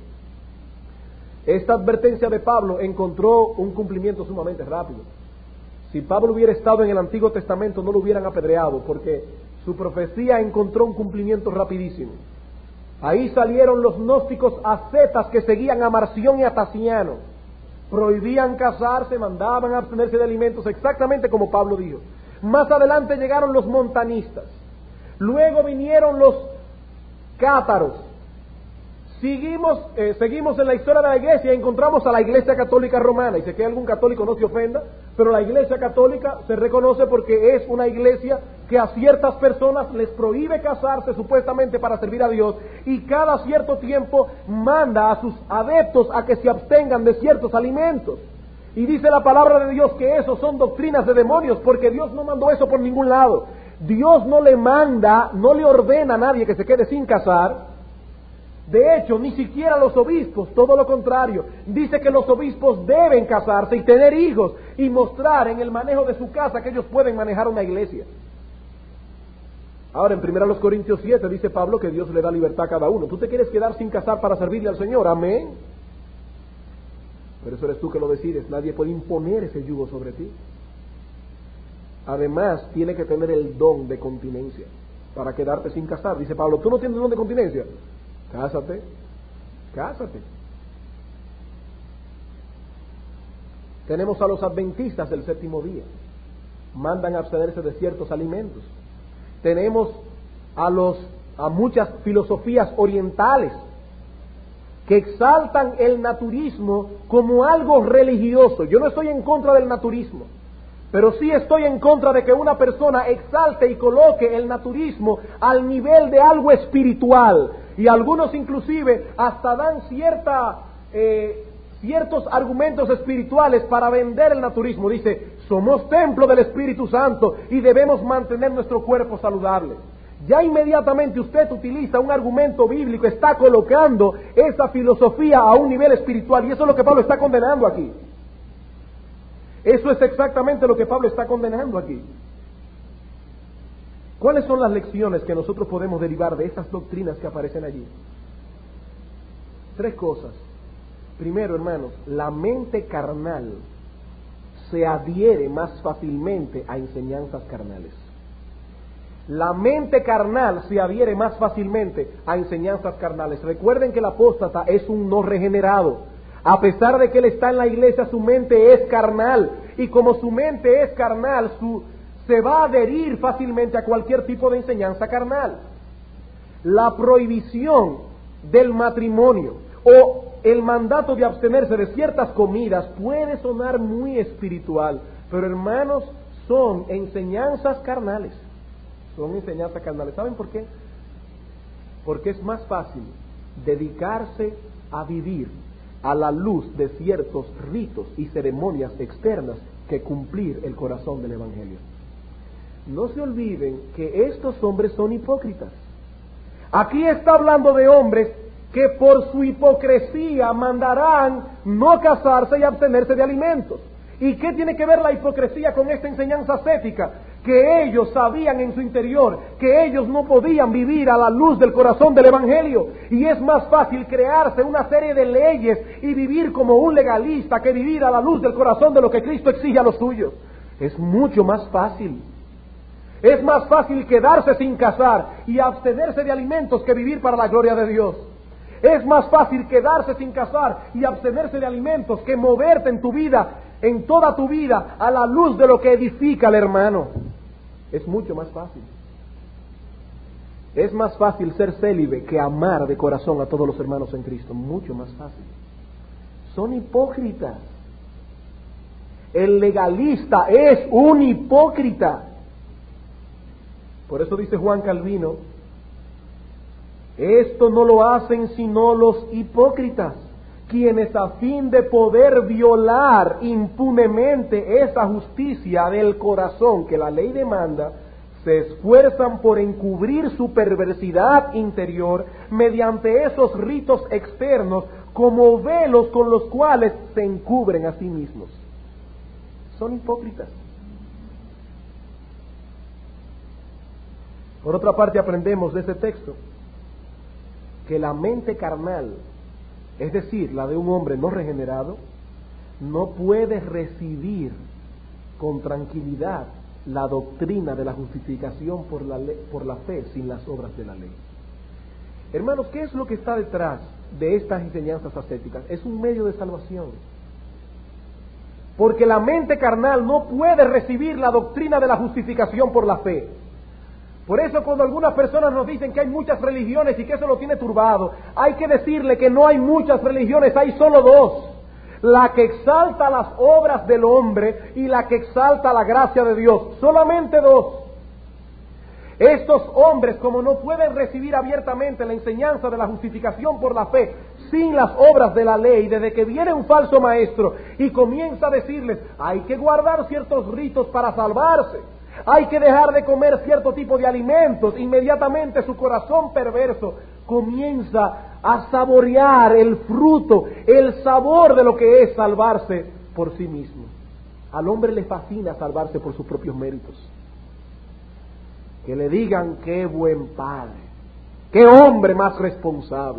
S1: Esta advertencia de Pablo encontró un cumplimiento sumamente rápido. Si Pablo hubiera estado en el Antiguo Testamento no lo hubieran apedreado, porque su profecía encontró un cumplimiento rapidísimo. Ahí salieron los gnósticos ascetas que seguían a Marción y a Tasiano. Prohibían casarse, mandaban a abstenerse de alimentos, exactamente como Pablo dijo. Más adelante llegaron los montanistas. Luego vinieron los cátaros. Seguimos, eh, seguimos en la historia de la iglesia y encontramos a la Iglesia Católica Romana. Y sé que algún católico no se ofenda, pero la Iglesia Católica se reconoce porque es una iglesia que a ciertas personas les prohíbe casarse supuestamente para servir a Dios, y cada cierto tiempo manda a sus adeptos a que se abstengan de ciertos alimentos. Y dice la palabra de Dios que eso son doctrinas de demonios, porque Dios no mandó eso por ningún lado. Dios no le manda, no le ordena a nadie que se quede sin casar, De hecho, ni siquiera los obispos, todo lo contrario. Dice que los obispos deben casarse y tener hijos y mostrar en el manejo de su casa que ellos pueden manejar una iglesia. Ahora, en primera Corintios siete dice Pablo que Dios le da libertad a cada uno. ¿Tú te quieres quedar sin casar para servirle al Señor? Amén. Pero eso eres tú que lo decides. Nadie puede imponer ese yugo sobre ti. Además, tiene que tener el don de continencia para quedarte sin casar. Dice Pablo, ¿tú no tienes don de continencia? Cásate, cásate. Tenemos a los adventistas del séptimo día. Mandan a abstenerse de ciertos alimentos. Tenemos a los a muchas filosofías orientales que exaltan el naturismo como algo religioso. Yo no estoy en contra del naturismo, pero sí estoy en contra de que una persona exalte y coloque el naturismo al nivel de algo espiritual. Y algunos inclusive hasta dan cierta, eh, ciertos argumentos espirituales para vender el naturismo. Dice, somos templo del Espíritu Santo y debemos mantener nuestro cuerpo saludable. Ya inmediatamente usted utiliza un argumento bíblico, está colocando esa filosofía a un nivel espiritual, y eso es lo que Pablo está condenando aquí. Eso es exactamente lo que Pablo está condenando aquí. ¿Cuáles son las lecciones que nosotros podemos derivar de esas doctrinas que aparecen allí? Tres cosas. Primero, hermanos, la mente carnal se adhiere más fácilmente a enseñanzas carnales. La mente carnal se adhiere más fácilmente a enseñanzas carnales. Recuerden que el apóstata es un no regenerado. A pesar de que él está en la iglesia, su mente es carnal. Y como su mente es carnal, su, se va a adherir fácilmente a cualquier tipo de enseñanza carnal. La prohibición del matrimonio o el mandato de abstenerse de ciertas comidas puede sonar muy espiritual, pero hermanos, son enseñanzas carnales. Son enseñanzas carnales. ¿Saben por qué? Porque es más fácil dedicarse a vivir a la luz de ciertos ritos y ceremonias externas que cumplir el corazón del Evangelio. No se olviden que estos hombres son hipócritas. Aquí está hablando de hombres que por su hipocresía mandarán no casarse y abstenerse de alimentos. ¿Y qué tiene que ver la hipocresía con esta enseñanza ascética? Que ellos sabían en su interior que ellos no podían vivir a la luz del corazón del Evangelio, y es más fácil crearse una serie de leyes y vivir como un legalista que vivir a la luz del corazón de lo que Cristo exige a los suyos. Es mucho más fácil. Es más fácil quedarse sin casar y abstenerse de alimentos que vivir para la gloria de Dios. Es más fácil quedarse sin casar y abstenerse de alimentos que moverte en tu vida, en toda tu vida, a la luz de lo que edifica al hermano. Es mucho más fácil. Es más fácil ser célibe que amar de corazón a todos los hermanos en Cristo. Mucho más fácil. Son hipócritas. El legalista es un hipócrita. Por eso dice Juan Calvino, esto no lo hacen sino los hipócritas, quienes a fin de poder violar impunemente esa justicia del corazón que la ley demanda, se esfuerzan por encubrir su perversidad interior mediante esos ritos externos como velos con los cuales se encubren a sí mismos. Son hipócritas. Por otra parte, aprendemos de ese texto que la mente carnal, es decir, la de un hombre no regenerado, no puede recibir con tranquilidad la doctrina de la justificación por la, le- por la fe sin las obras de la ley. Hermanos, ¿qué es lo que está detrás de estas enseñanzas ascéticas? Es un medio de salvación. Porque la mente carnal no puede recibir la doctrina de la justificación por la fe. Por eso cuando algunas personas nos dicen que hay muchas religiones y que eso lo tiene turbado, hay que decirle que no hay muchas religiones, hay solo dos. La que exalta las obras del hombre y la que exalta la gracia de Dios. Solamente dos. Estos hombres, como no pueden recibir abiertamente la enseñanza de la justificación por la fe sin las obras de la ley, desde que viene un falso maestro y comienza a decirles, hay que guardar ciertos ritos para salvarse, hay que dejar de comer cierto tipo de alimentos, inmediatamente su corazón perverso comienza a saborear el fruto, el sabor de lo que es salvarse por sí mismo. Al hombre le fascina salvarse por sus propios méritos. Que le digan qué buen padre, qué hombre más responsable.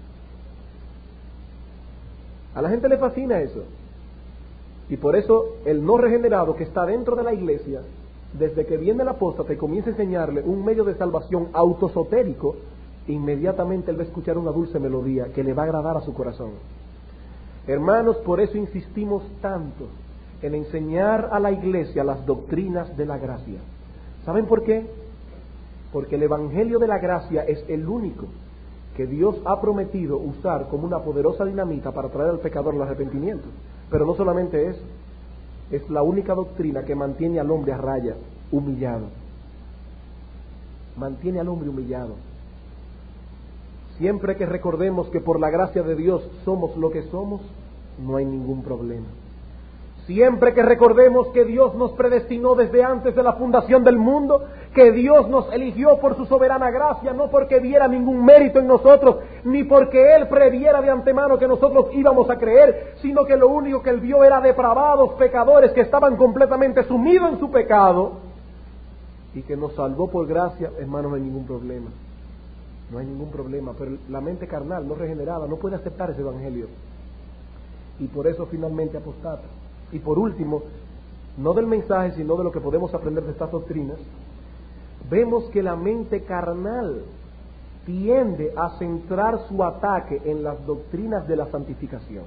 S1: A la gente le fascina eso. Y por eso el no regenerado que está dentro de la iglesia, desde que viene el apóstata y comienza a enseñarle un medio de salvación autosotérico, inmediatamente él va a escuchar una dulce melodía que le va a agradar a su corazón. Hermanos, por eso insistimos tanto en enseñar a la iglesia las doctrinas de la gracia. ¿Saben por qué? Porque el evangelio de la gracia es el único que Dios ha prometido usar como una poderosa dinamita para traer al pecador al arrepentimiento. Pero no solamente eso, es la única doctrina que mantiene al hombre a raya, humillado. Mantiene al hombre humillado. Siempre que recordemos que por la gracia de Dios somos lo que somos, no hay ningún problema. Siempre que recordemos que Dios nos predestinó desde antes de la fundación del mundo, que Dios nos eligió por su soberana gracia, no porque viera ningún mérito en nosotros, ni porque Él previera de antemano que nosotros íbamos a creer, sino que lo único que Él vio era depravados pecadores que estaban completamente sumidos en su pecado, y que nos salvó por gracia. Hermano, no hay ningún problema. No hay ningún problema, pero la mente carnal, no regenerada, no puede aceptar ese evangelio. Y por eso finalmente apostata. Y por último, no del mensaje, sino de lo que podemos aprender de estas doctrinas, vemos que la mente carnal tiende a centrar su ataque en las doctrinas de la santificación.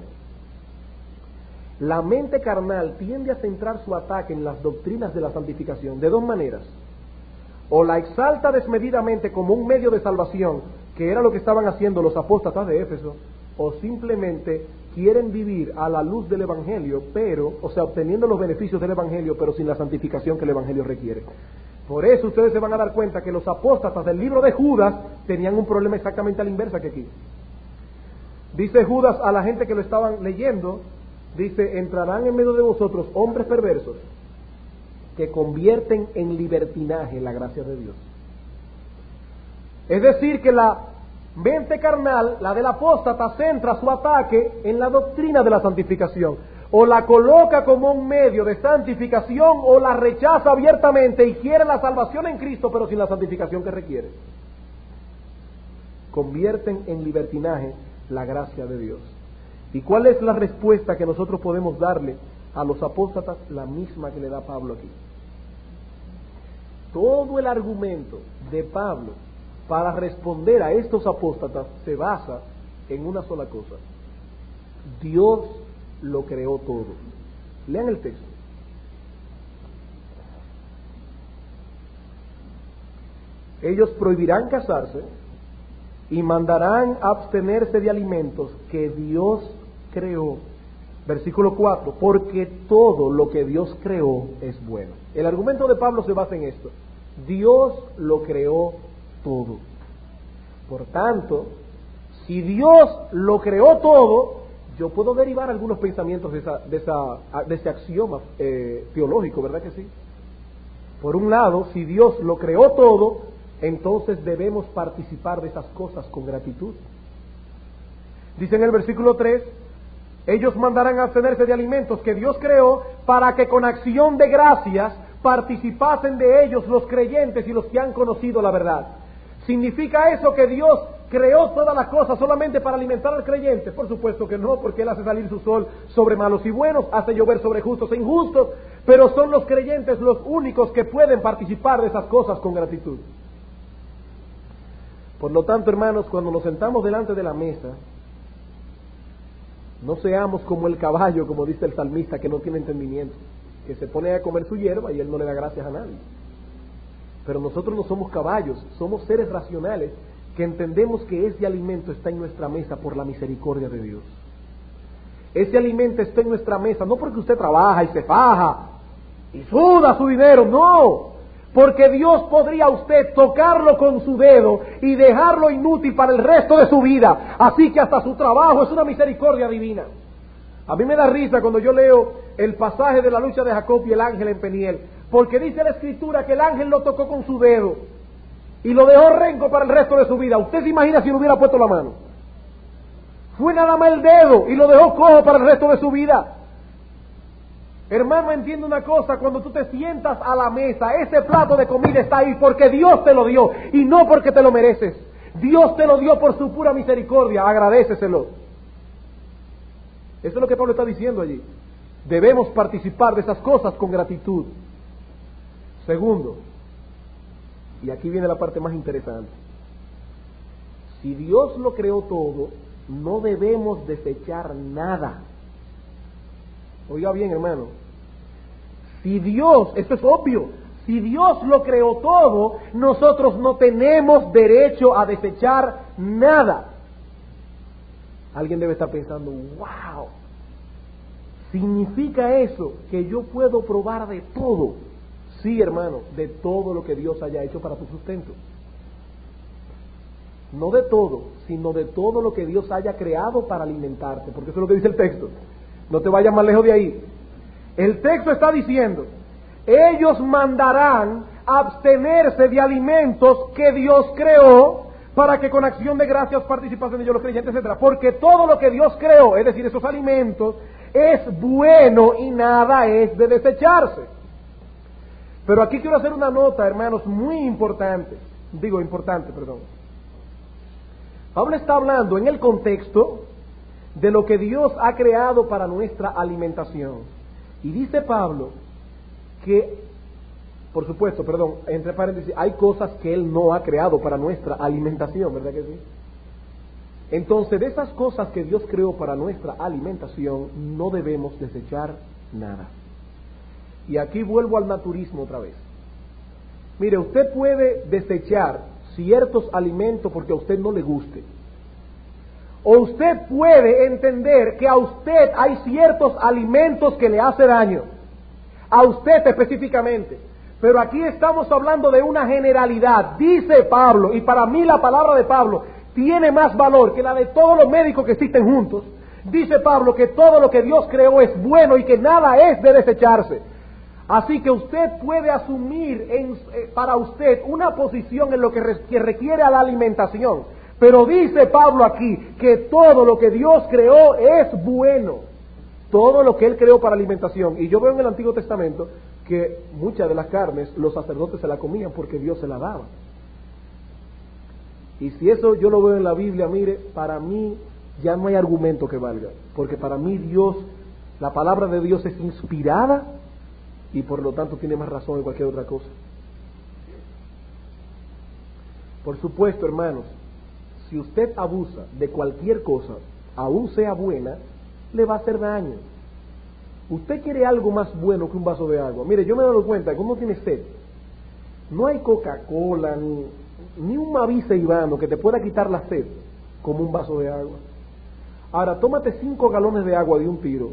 S1: La mente carnal tiende a centrar su ataque en las doctrinas de la santificación de dos maneras. O la exalta desmedidamente como un medio de salvación, que era lo que estaban haciendo los apóstatas de Éfeso, o simplemente quieren vivir a la luz del Evangelio, pero, o sea, obteniendo los beneficios del Evangelio, pero sin la santificación que el Evangelio requiere. Por eso ustedes se van a dar cuenta que los apóstatas del libro de Judas tenían un problema exactamente a la inversa que aquí. Dice Judas a la gente que lo estaban leyendo, dice: entrarán en medio de vosotros hombres perversos que convierten en libertinaje la gracia de Dios. Es decir, que la mente carnal, la del apóstata, centra su ataque en la doctrina de la santificación. O la coloca como un medio de santificación, o la rechaza abiertamente y quiere la salvación en Cristo, pero sin la santificación que requiere. Convierten en libertinaje la gracia de Dios. ¿Y cuál es la respuesta que nosotros podemos darle a los apóstatas? La misma que le da Pablo aquí. Todo el argumento de Pablo para responder a estos apóstatas se basa en una sola cosa: Dios lo creó todo. Lean el texto. Ellos prohibirán casarse y mandarán abstenerse de alimentos que Dios creó. Versículo cuatro, porque todo lo que Dios creó es bueno. El argumento de Pablo se basa en esto: Dios lo creó todo. Por tanto, si Dios lo creó todo, yo puedo derivar algunos pensamientos de, esa, de, esa, de ese axioma eh, teológico, ¿verdad que sí? Por un lado, si Dios lo creó todo, entonces debemos participar de esas cosas con gratitud. Dice en el versículo tres, ellos mandarán a abstenerse de alimentos que Dios creó para que con acción de gracias participasen de ellos los creyentes y los que han conocido la verdad. ¿Significa eso que Dios creó todas las cosas solamente para alimentar al creyente? Por supuesto que no, porque Él hace salir su sol sobre malos y buenos, hace llover sobre justos e injustos, pero son los creyentes los únicos que pueden participar de esas cosas con gratitud. Por lo tanto, hermanos, cuando nos sentamos delante de la mesa, no seamos como el caballo, como dice el salmista, que no tiene entendimiento, que se pone a comer su hierba y él no le da gracias a nadie. Pero nosotros no somos caballos, somos seres racionales que entendemos que ese alimento está en nuestra mesa por la misericordia de Dios. Ese alimento está en nuestra mesa no porque usted trabaja y se faja y suda su dinero, no, porque Dios podría a usted tocarlo con su dedo y dejarlo inútil para el resto de su vida. Así que hasta su trabajo es una misericordia divina. A mí me da risa cuando yo leo el pasaje de la lucha de Jacob y el ángel en Peniel, porque dice la escritura que el ángel lo tocó con su dedo y lo dejó renco para el resto de su vida. ¿Usted se imagina si no hubiera puesto la mano? Fue nada más el dedo y lo dejó cojo para el resto de su vida. Hermano, entiende una cosa, cuando tú te sientas a la mesa, ese plato de comida está ahí porque Dios te lo dio y no porque te lo mereces. Dios te lo dio por su pura misericordia, agradéceselo. Eso es lo que Pablo está diciendo allí. Debemos participar de esas cosas con gratitud. Segundo, y aquí viene la parte más interesante. Si Dios lo creó todo, no debemos desechar nada. Oiga bien, hermano. Si Dios, esto es obvio, si Dios lo creó todo, nosotros no tenemos derecho a desechar nada. Alguien debe estar pensando, wow, ¿significa eso que yo puedo probar de todo? Sí, hermano, de todo lo que Dios haya hecho para tu sustento. No de todo, sino de todo lo que Dios haya creado para alimentarte, porque eso es lo que dice el texto. No te vayas más lejos de ahí. El texto está diciendo, ellos mandarán abstenerse de alimentos que Dios creó para que con acción de gracias participasen ellos los creyentes, etcétera. Porque todo lo que Dios creó, es decir, esos alimentos, es bueno y nada es de desecharse. Pero aquí quiero hacer una nota, hermanos, muy importante. Digo, importante, perdón. Pablo está hablando en el contexto de lo que Dios ha creado para nuestra alimentación. Y dice Pablo que, por supuesto, perdón, entre paréntesis, hay cosas que Él no ha creado para nuestra alimentación, ¿verdad que sí? Entonces, de esas cosas que Dios creó para nuestra alimentación, no debemos desechar nada. Y aquí vuelvo al naturismo otra vez. Mire, usted puede desechar ciertos alimentos porque a usted no le guste. O usted puede entender que a usted hay ciertos alimentos que le hacen daño. A usted específicamente. Pero aquí estamos hablando de una generalidad. Dice Pablo, y para mí la palabra de Pablo tiene más valor que la de todos los médicos que existen juntos. Dice Pablo que todo lo que Dios creó es bueno y que nada es de desecharse. Así que usted puede asumir en, eh, para usted una posición en lo que, re, que requiere a la alimentación. Pero dice Pablo aquí que todo lo que Dios creó es bueno. Todo lo que Él creó para alimentación. Y yo veo en el Antiguo Testamento que muchas de las carnes los sacerdotes se la comían porque Dios se la daba. Y si eso yo lo veo en la Biblia, mire, para mí ya no hay argumento que valga. Porque para mí Dios, la palabra de Dios es inspirada y por lo tanto tiene más razón que cualquier otra cosa. Por supuesto, hermanos, si usted abusa de cualquier cosa, aún sea buena, le va a hacer daño. Usted quiere algo más bueno que un vaso de agua. Mire, yo me he dado cuenta que uno tiene sed. No hay Coca-Cola ni, ni un Mavisa Ivano que te pueda quitar la sed como un vaso de agua. Ahora, tómate cinco galones de agua de un tiro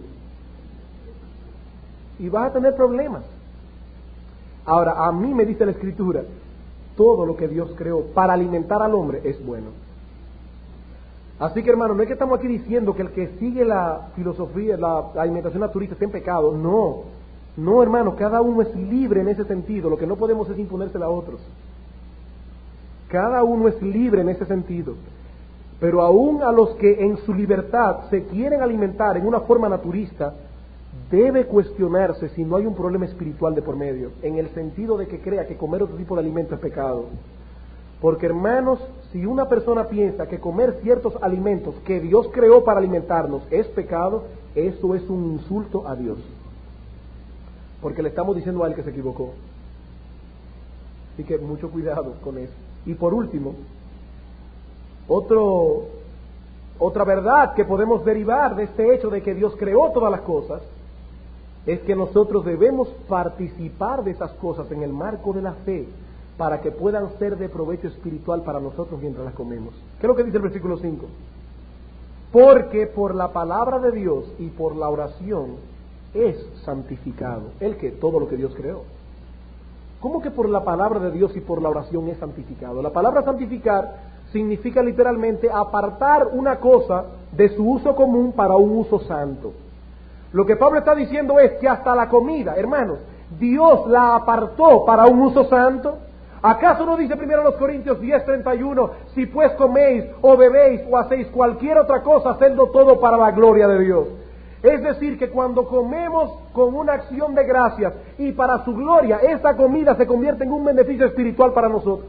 S1: y vas a tener problemas. Ahora, a mí me dice la Escritura, todo lo que Dios creó para alimentar al hombre es bueno. Así que, hermano, no es que estamos aquí diciendo que el que sigue la filosofía, la alimentación naturista está en pecado. No, no, hermano, cada uno es libre en ese sentido. Lo que no podemos es imponérsela a otros. Cada uno es libre en ese sentido. Pero aún a los que en su libertad se quieren alimentar en una forma naturista, debe cuestionarse si no hay un problema espiritual de por medio, en el sentido de que crea que comer otro tipo de alimento es pecado. Porque, hermanos, si una persona piensa que comer ciertos alimentos que Dios creó para alimentarnos es pecado, eso es un insulto a Dios. Porque le estamos diciendo a él que se equivocó. Así que mucho cuidado con eso. Y por último, otro, otra verdad que podemos derivar de este hecho de que Dios creó todas las cosas, es que nosotros debemos participar de esas cosas en el marco de la fe, para que puedan ser de provecho espiritual para nosotros mientras las comemos. ¿Qué es lo que dice el versículo cinco? Porque por la palabra de Dios y por la oración es santificado. ¿El qué? Todo lo que Dios creó. ¿Cómo que por la palabra de Dios y por la oración es santificado? La palabra santificar significa literalmente apartar una cosa de su uso común para un uso santo. Lo que Pablo está diciendo es que hasta la comida, hermanos, Dios la apartó para un uso santo. ¿Acaso no dice primero los Corintios diez treinta y uno, si pues coméis o bebéis o hacéis cualquier otra cosa, hacedlo todo para la gloria de Dios? Es decir, que cuando comemos con una acción de gracias y para su gloria, esa comida se convierte en un beneficio espiritual para nosotros.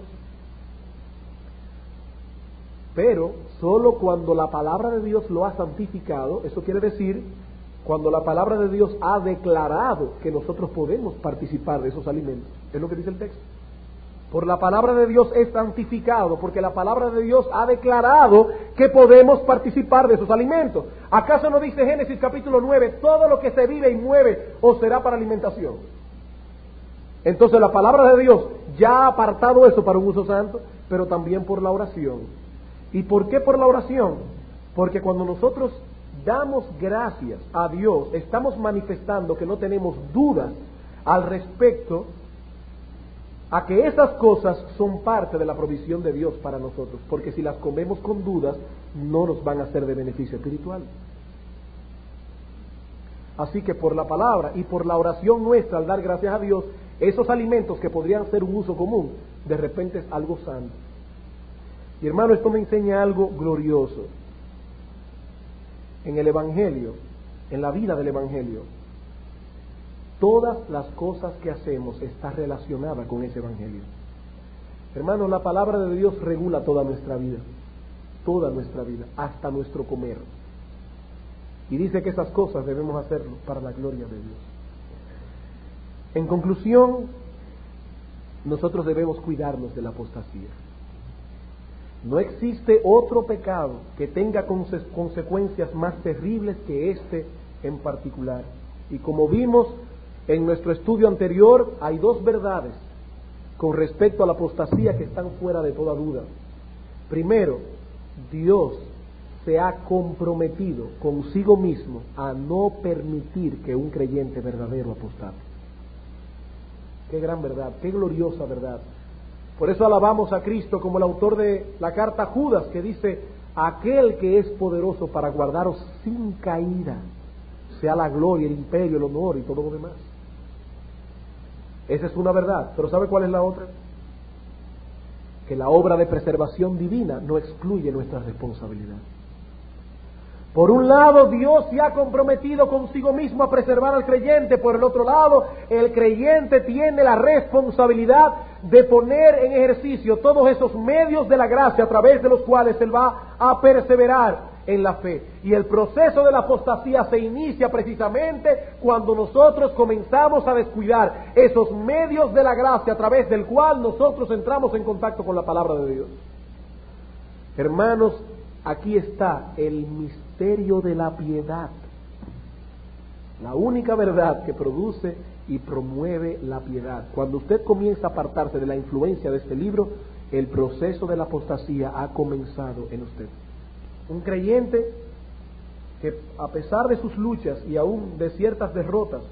S1: Pero solo cuando la palabra de Dios lo ha santificado, eso quiere decir, cuando la palabra de Dios ha declarado que nosotros podemos participar de esos alimentos. Es lo que dice el texto. Por la palabra de Dios es santificado, porque la palabra de Dios ha declarado que podemos participar de esos alimentos. ¿Acaso no dice Génesis capítulo nueve, todo lo que se vive y mueve os será para alimentación? Entonces la palabra de Dios ya ha apartado eso para un uso santo, pero también por la oración. ¿Y por qué por la oración? Porque cuando nosotros damos gracias a Dios, estamos manifestando que no tenemos dudas al respecto a que esas cosas son parte de la provisión de Dios para nosotros, porque si las comemos con dudas, no nos van a ser de beneficio espiritual. Así que por la palabra y por la oración nuestra al dar gracias a Dios, esos alimentos que podrían ser un uso común, de repente es algo santo. Y hermano, esto me enseña algo glorioso. En el Evangelio, en la vida del Evangelio, todas las cosas que hacemos están relacionadas con ese Evangelio. Hermanos, la palabra de Dios regula toda nuestra vida, toda nuestra vida, hasta nuestro comer. Y dice que esas cosas debemos hacerlo para la gloria de Dios. En conclusión, nosotros debemos cuidarnos de la apostasía. No existe otro pecado que tenga conse- consecuencias más terribles que este en particular. Y como vimos en nuestro estudio anterior, hay dos verdades con respecto a la apostasía que están fuera de toda duda. Primero, Dios se ha comprometido consigo mismo a no permitir que un creyente verdadero apostase. Qué gran verdad, qué gloriosa verdad. Por eso alabamos a Cristo como el autor de la carta a Judas, que dice: aquel que es poderoso para guardaros sin caída, sea la gloria, el imperio, el honor y todo lo demás. Esa es una verdad, pero ¿sabe cuál es la otra? Que la obra de preservación divina no excluye nuestra responsabilidad. Por un lado, Dios se ha comprometido consigo mismo a preservar al creyente. Por el otro lado, el creyente tiene la responsabilidad de poner en ejercicio todos esos medios de la gracia a través de los cuales él va a perseverar en la fe. Y el proceso de la apostasía se inicia precisamente cuando nosotros comenzamos a descuidar esos medios de la gracia a través del cual nosotros entramos en contacto con la palabra de Dios. Hermanos, aquí está el misterio de la piedad, la única verdad que produce y promueve la piedad. Cuando usted comienza a apartarse de la influencia de este libro, el proceso de la apostasía ha comenzado en usted. Un creyente que, a pesar de sus luchas y aún de ciertas derrotas,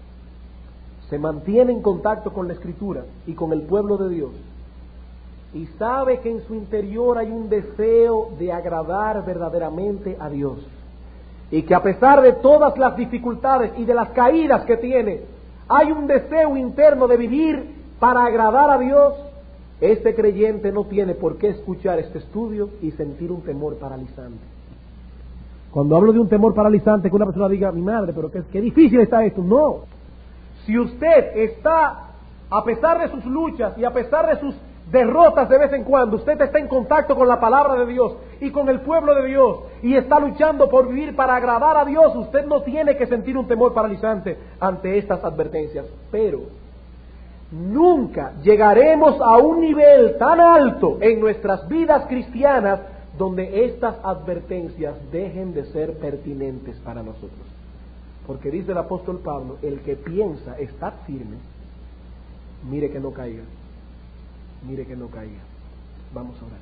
S1: se mantiene en contacto con la Escritura y con el pueblo de Dios, y sabe que en su interior hay un deseo de agradar verdaderamente a Dios, y que a pesar de todas las dificultades y de las caídas que tiene, hay un deseo interno de vivir para agradar a Dios, este creyente no tiene por qué escuchar este estudio y sentir un temor paralizante. Cuando hablo de un temor paralizante, que una persona diga: mi madre, pero qué, qué difícil está esto. No. Si usted está, a pesar de sus luchas y a pesar de sus derrotas de vez en cuando, usted está en contacto con la palabra de Dios y con el pueblo de Dios y está luchando por vivir para agradar a Dios, usted no tiene que sentir un temor paralizante ante estas advertencias. Pero nunca llegaremos a un nivel tan alto en nuestras vidas cristianas donde estas advertencias dejen de ser pertinentes para nosotros. Porque dice el apóstol Pablo: el que piensa estar firme, mire que no caiga. Mire que no caiga. Vamos a orar.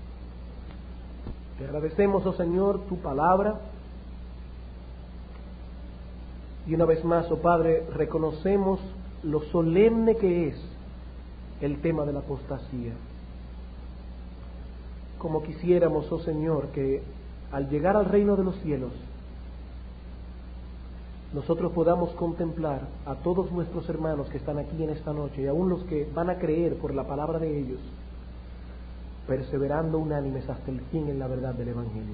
S1: Te agradecemos, oh Señor, tu palabra. Y una vez más, oh Padre, reconocemos lo solemne que es el tema de la apostasía. Como quisiéramos, oh Señor, que al llegar al reino de los cielos nosotros podamos contemplar a todos nuestros hermanos que están aquí en esta noche y aún los que van a creer por la palabra de ellos, perseverando unánimes hasta el fin en la verdad del Evangelio.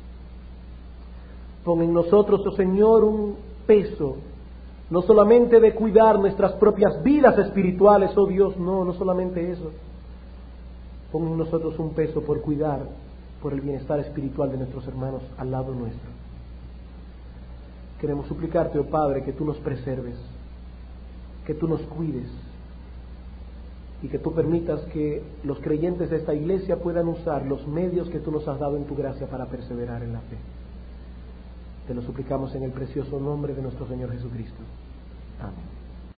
S1: Pon en nosotros, oh Señor, un peso, no solamente de cuidar nuestras propias vidas espirituales, oh Dios, no, no solamente eso. Pon en nosotros un peso por cuidar por el bienestar espiritual de nuestros hermanos al lado nuestro. Queremos suplicarte, oh Padre, que tú nos preserves, que tú nos cuides y que tú permitas que los creyentes de esta iglesia puedan usar los medios que tú nos has dado en tu gracia para perseverar en la fe. Te lo suplicamos en el precioso nombre de nuestro Señor Jesucristo. Amén.